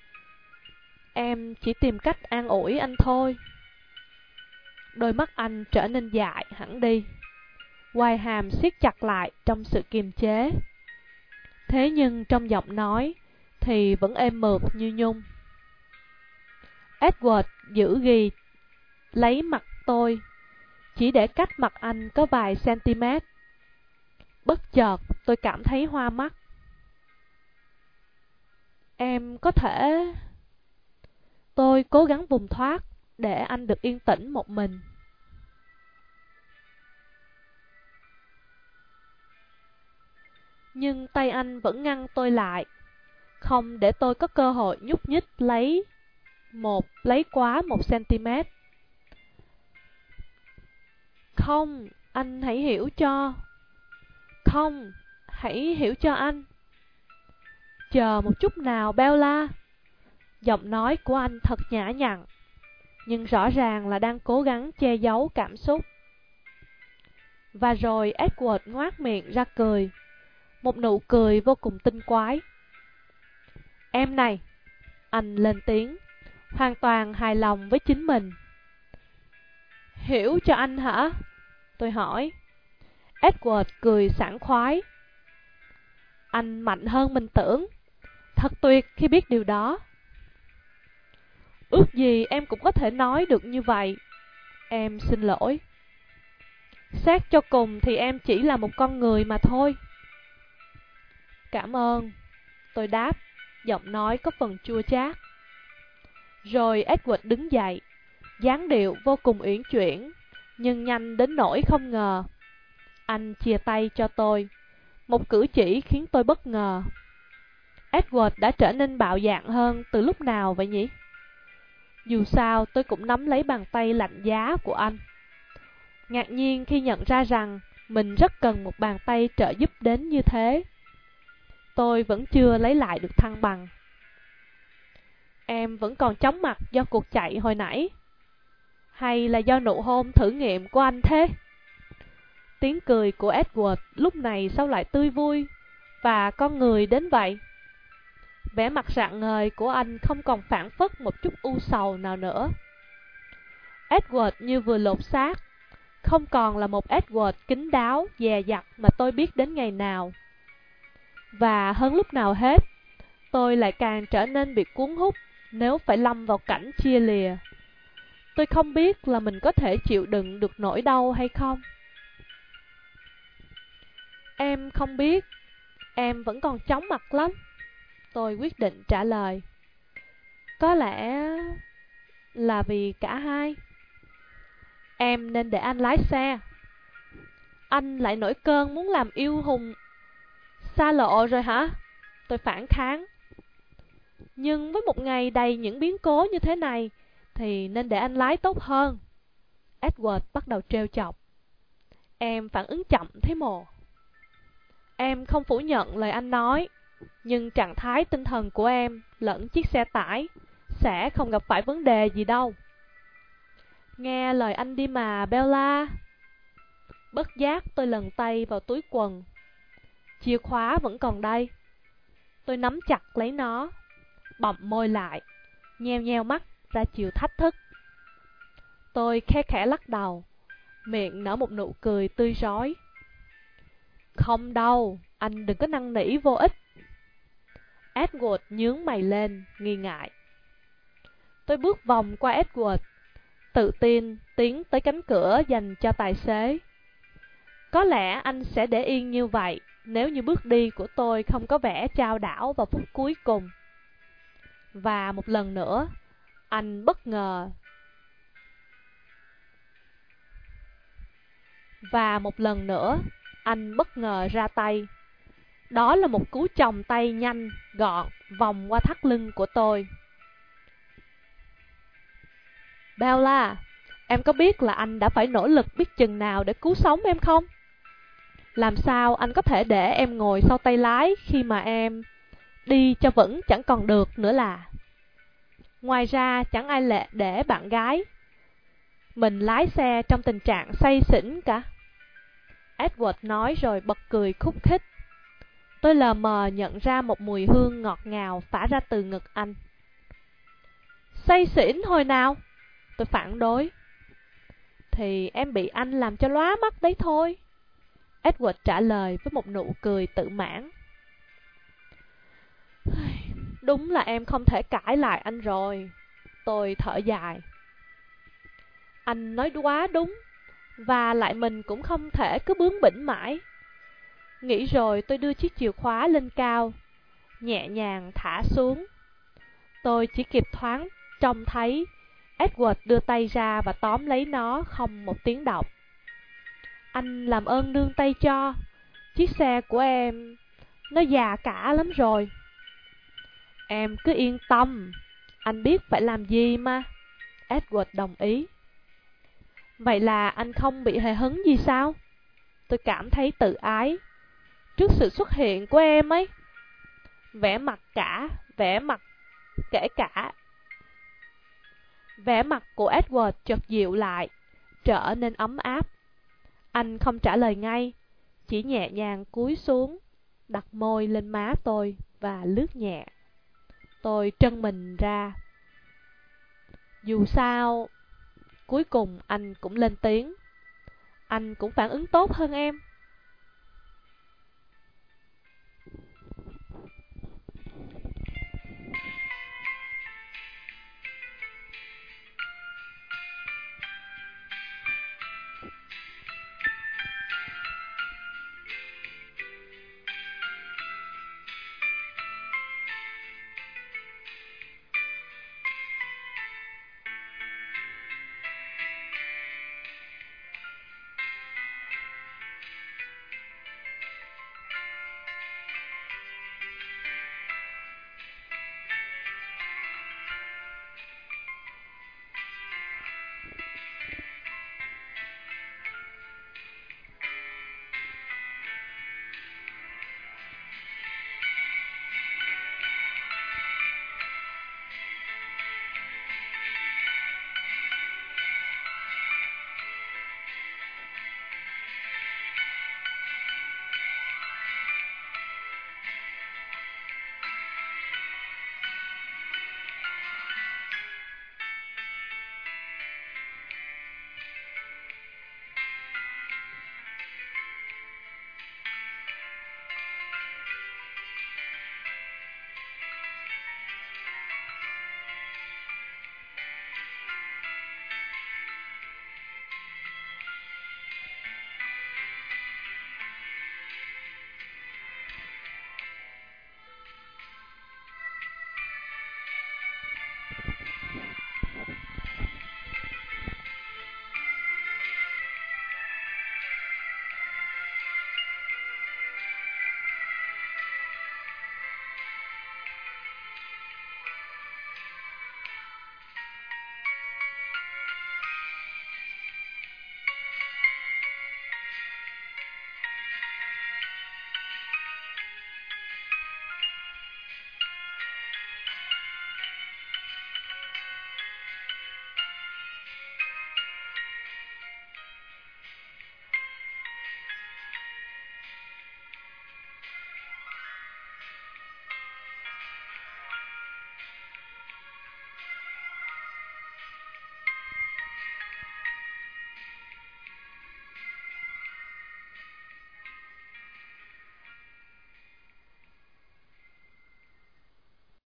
Speaker 1: Em chỉ tìm cách an ủi anh thôi. Đôi mắt anh trở nên dại hẳn đi, quai hàm siết chặt lại trong sự kiềm chế. Thế nhưng trong giọng nói thì vẫn êm mượt như nhung. Edward giữ ghi lấy mặt tôi, chỉ để cách mặt anh có vài cm. Bất chợt tôi cảm thấy hoa mắt. Em có thể... Tôi cố gắng vùng thoát để anh được yên tĩnh một mình. Nhưng tay anh vẫn ngăn tôi lại, không để tôi có cơ hội nhúc nhích lấy một lấy quá một cm. Không, anh hãy hiểu cho. Không, hãy hiểu cho anh. Chờ một chút nào, Bella. Giọng nói của anh thật nhã nhặn, nhưng rõ ràng là đang cố gắng che giấu cảm xúc. Và rồi Edward ngoác miệng ra cười, một nụ cười vô cùng tinh quái. Em này, anh lên tiếng, hoàn toàn hài lòng với chính mình. Hiểu cho anh hả? Tôi hỏi. Edward cười sảng khoái. Anh mạnh hơn mình tưởng. Thật tuyệt khi biết điều đó. Ước gì em cũng có thể nói được như vậy. Em xin lỗi. Xét cho cùng thì em chỉ là một con người mà thôi. Cảm ơn. Tôi đáp, giọng nói có phần chua chát. Rồi Edward đứng dậy, dáng điệu vô cùng uyển chuyển, nhưng nhanh đến nỗi không ngờ. Anh chia tay cho tôi, một cử chỉ khiến tôi bất ngờ. Edward đã trở nên bạo dạn hơn từ lúc nào vậy nhỉ? Dù sao tôi cũng nắm lấy bàn tay lạnh giá của anh, ngạc nhiên khi nhận ra rằng mình rất cần một bàn tay trợ giúp đến như thế. Tôi vẫn chưa lấy lại được thăng bằng. Em vẫn còn chóng mặt do cuộc chạy hồi nãy, hay là do nụ hôn thử nghiệm của anh thế? Tiếng cười của Edward lúc này sao lại tươi vui và con người đến vậy? Vẻ mặt rạng ngời của anh không còn phảng phất một chút u sầu nào nữa. Edward như vừa lột xác, không còn là một Edward kín đáo, dè dặt mà tôi biết đến ngày nào. Và hơn lúc nào hết, tôi lại càng trở nên bị cuốn hút nếu phải lâm vào cảnh chia lìa. Tôi không biết là mình có thể chịu đựng được nỗi đau hay không. Em không biết, em vẫn còn chóng mặt lắm. Tôi quyết định trả lời. Có lẽ là vì cả hai. Em nên để anh lái xe. Anh lại nổi cơn muốn làm yêu hùng xa lộ rồi hả? Tôi phản kháng. Nhưng với một ngày đầy những biến cố như thế này thì nên để anh lái tốt hơn. Edward bắt đầu trêu chọc. Em phản ứng chậm thế mồ. Em không phủ nhận lời anh nói, nhưng trạng thái tinh thần của em lẫn chiếc xe tải sẽ không gặp phải vấn đề gì đâu. Nghe lời anh đi mà, Bella. Bất giác tôi lần tay vào túi quần. Chìa khóa vẫn còn đây. Tôi nắm chặt lấy nó, bậm môi lại, nheo nheo mắt ra chiều thách thức. Tôi khe khẽ lắc đầu, miệng nở một nụ cười tươi rói. Không đâu, anh đừng có năn nỉ vô ích. Edward nhướng mày lên, nghi ngại. Tôi bước vòng qua Edward, tự tin tiến tới cánh cửa dành cho tài xế. Có lẽ anh sẽ để yên như vậy nếu như bước đi của tôi không có vẻ chao đảo vào phút cuối cùng. Và một lần nữa, anh bất ngờ. Và một lần nữa, anh bất ngờ ra tay. Đó là một cú chồng tay nhanh, gọn, vòng qua thắt lưng của tôi. Bella, em có biết là anh đã phải nỗ lực biết chừng nào để cứu sống em không? Làm sao anh có thể để em ngồi sau tay lái khi mà em đi cho vững chẳng còn được nữa là. Ngoài ra chẳng ai lệ để bạn gái mình lái xe trong tình trạng say xỉn cả. Edward nói rồi bật cười khúc khích. Tôi lờ mờ nhận ra một mùi hương ngọt ngào phả ra từ ngực anh. Say xỉn hồi nào? Tôi phản đối. Thì em bị anh làm cho lóa mắt đấy thôi, Edward trả lời với một nụ cười tự mãn. Đúng là em không thể cãi lại anh rồi. Tôi thở dài. Anh nói quá đúng, và lại mình cũng không thể cứ bướng bỉnh mãi. Nghĩ rồi tôi đưa chiếc chìa khóa lên cao, nhẹ nhàng thả xuống. Tôi chỉ kịp thoáng trông thấy Edward đưa tay ra và tóm lấy nó không một tiếng động. Anh làm ơn nương tay cho, chiếc xe của em nó già cả lắm rồi. Em cứ yên tâm, anh biết phải làm gì mà, Edward đồng ý. Vậy là anh không bị hề hấn gì sao? Tôi cảm thấy tự ái trước sự xuất hiện của em ấy. Vẻ mặt cả, vẻ mặt kể cả Vẻ mặt của Edward chợt dịu lại, trở nên ấm áp. Anh không trả lời ngay, chỉ nhẹ nhàng cúi xuống, đặt môi lên má tôi và lướt nhẹ. Tôi trân mình ra. Dù sao, cuối cùng anh cũng lên tiếng. Anh cũng phản ứng tốt hơn em.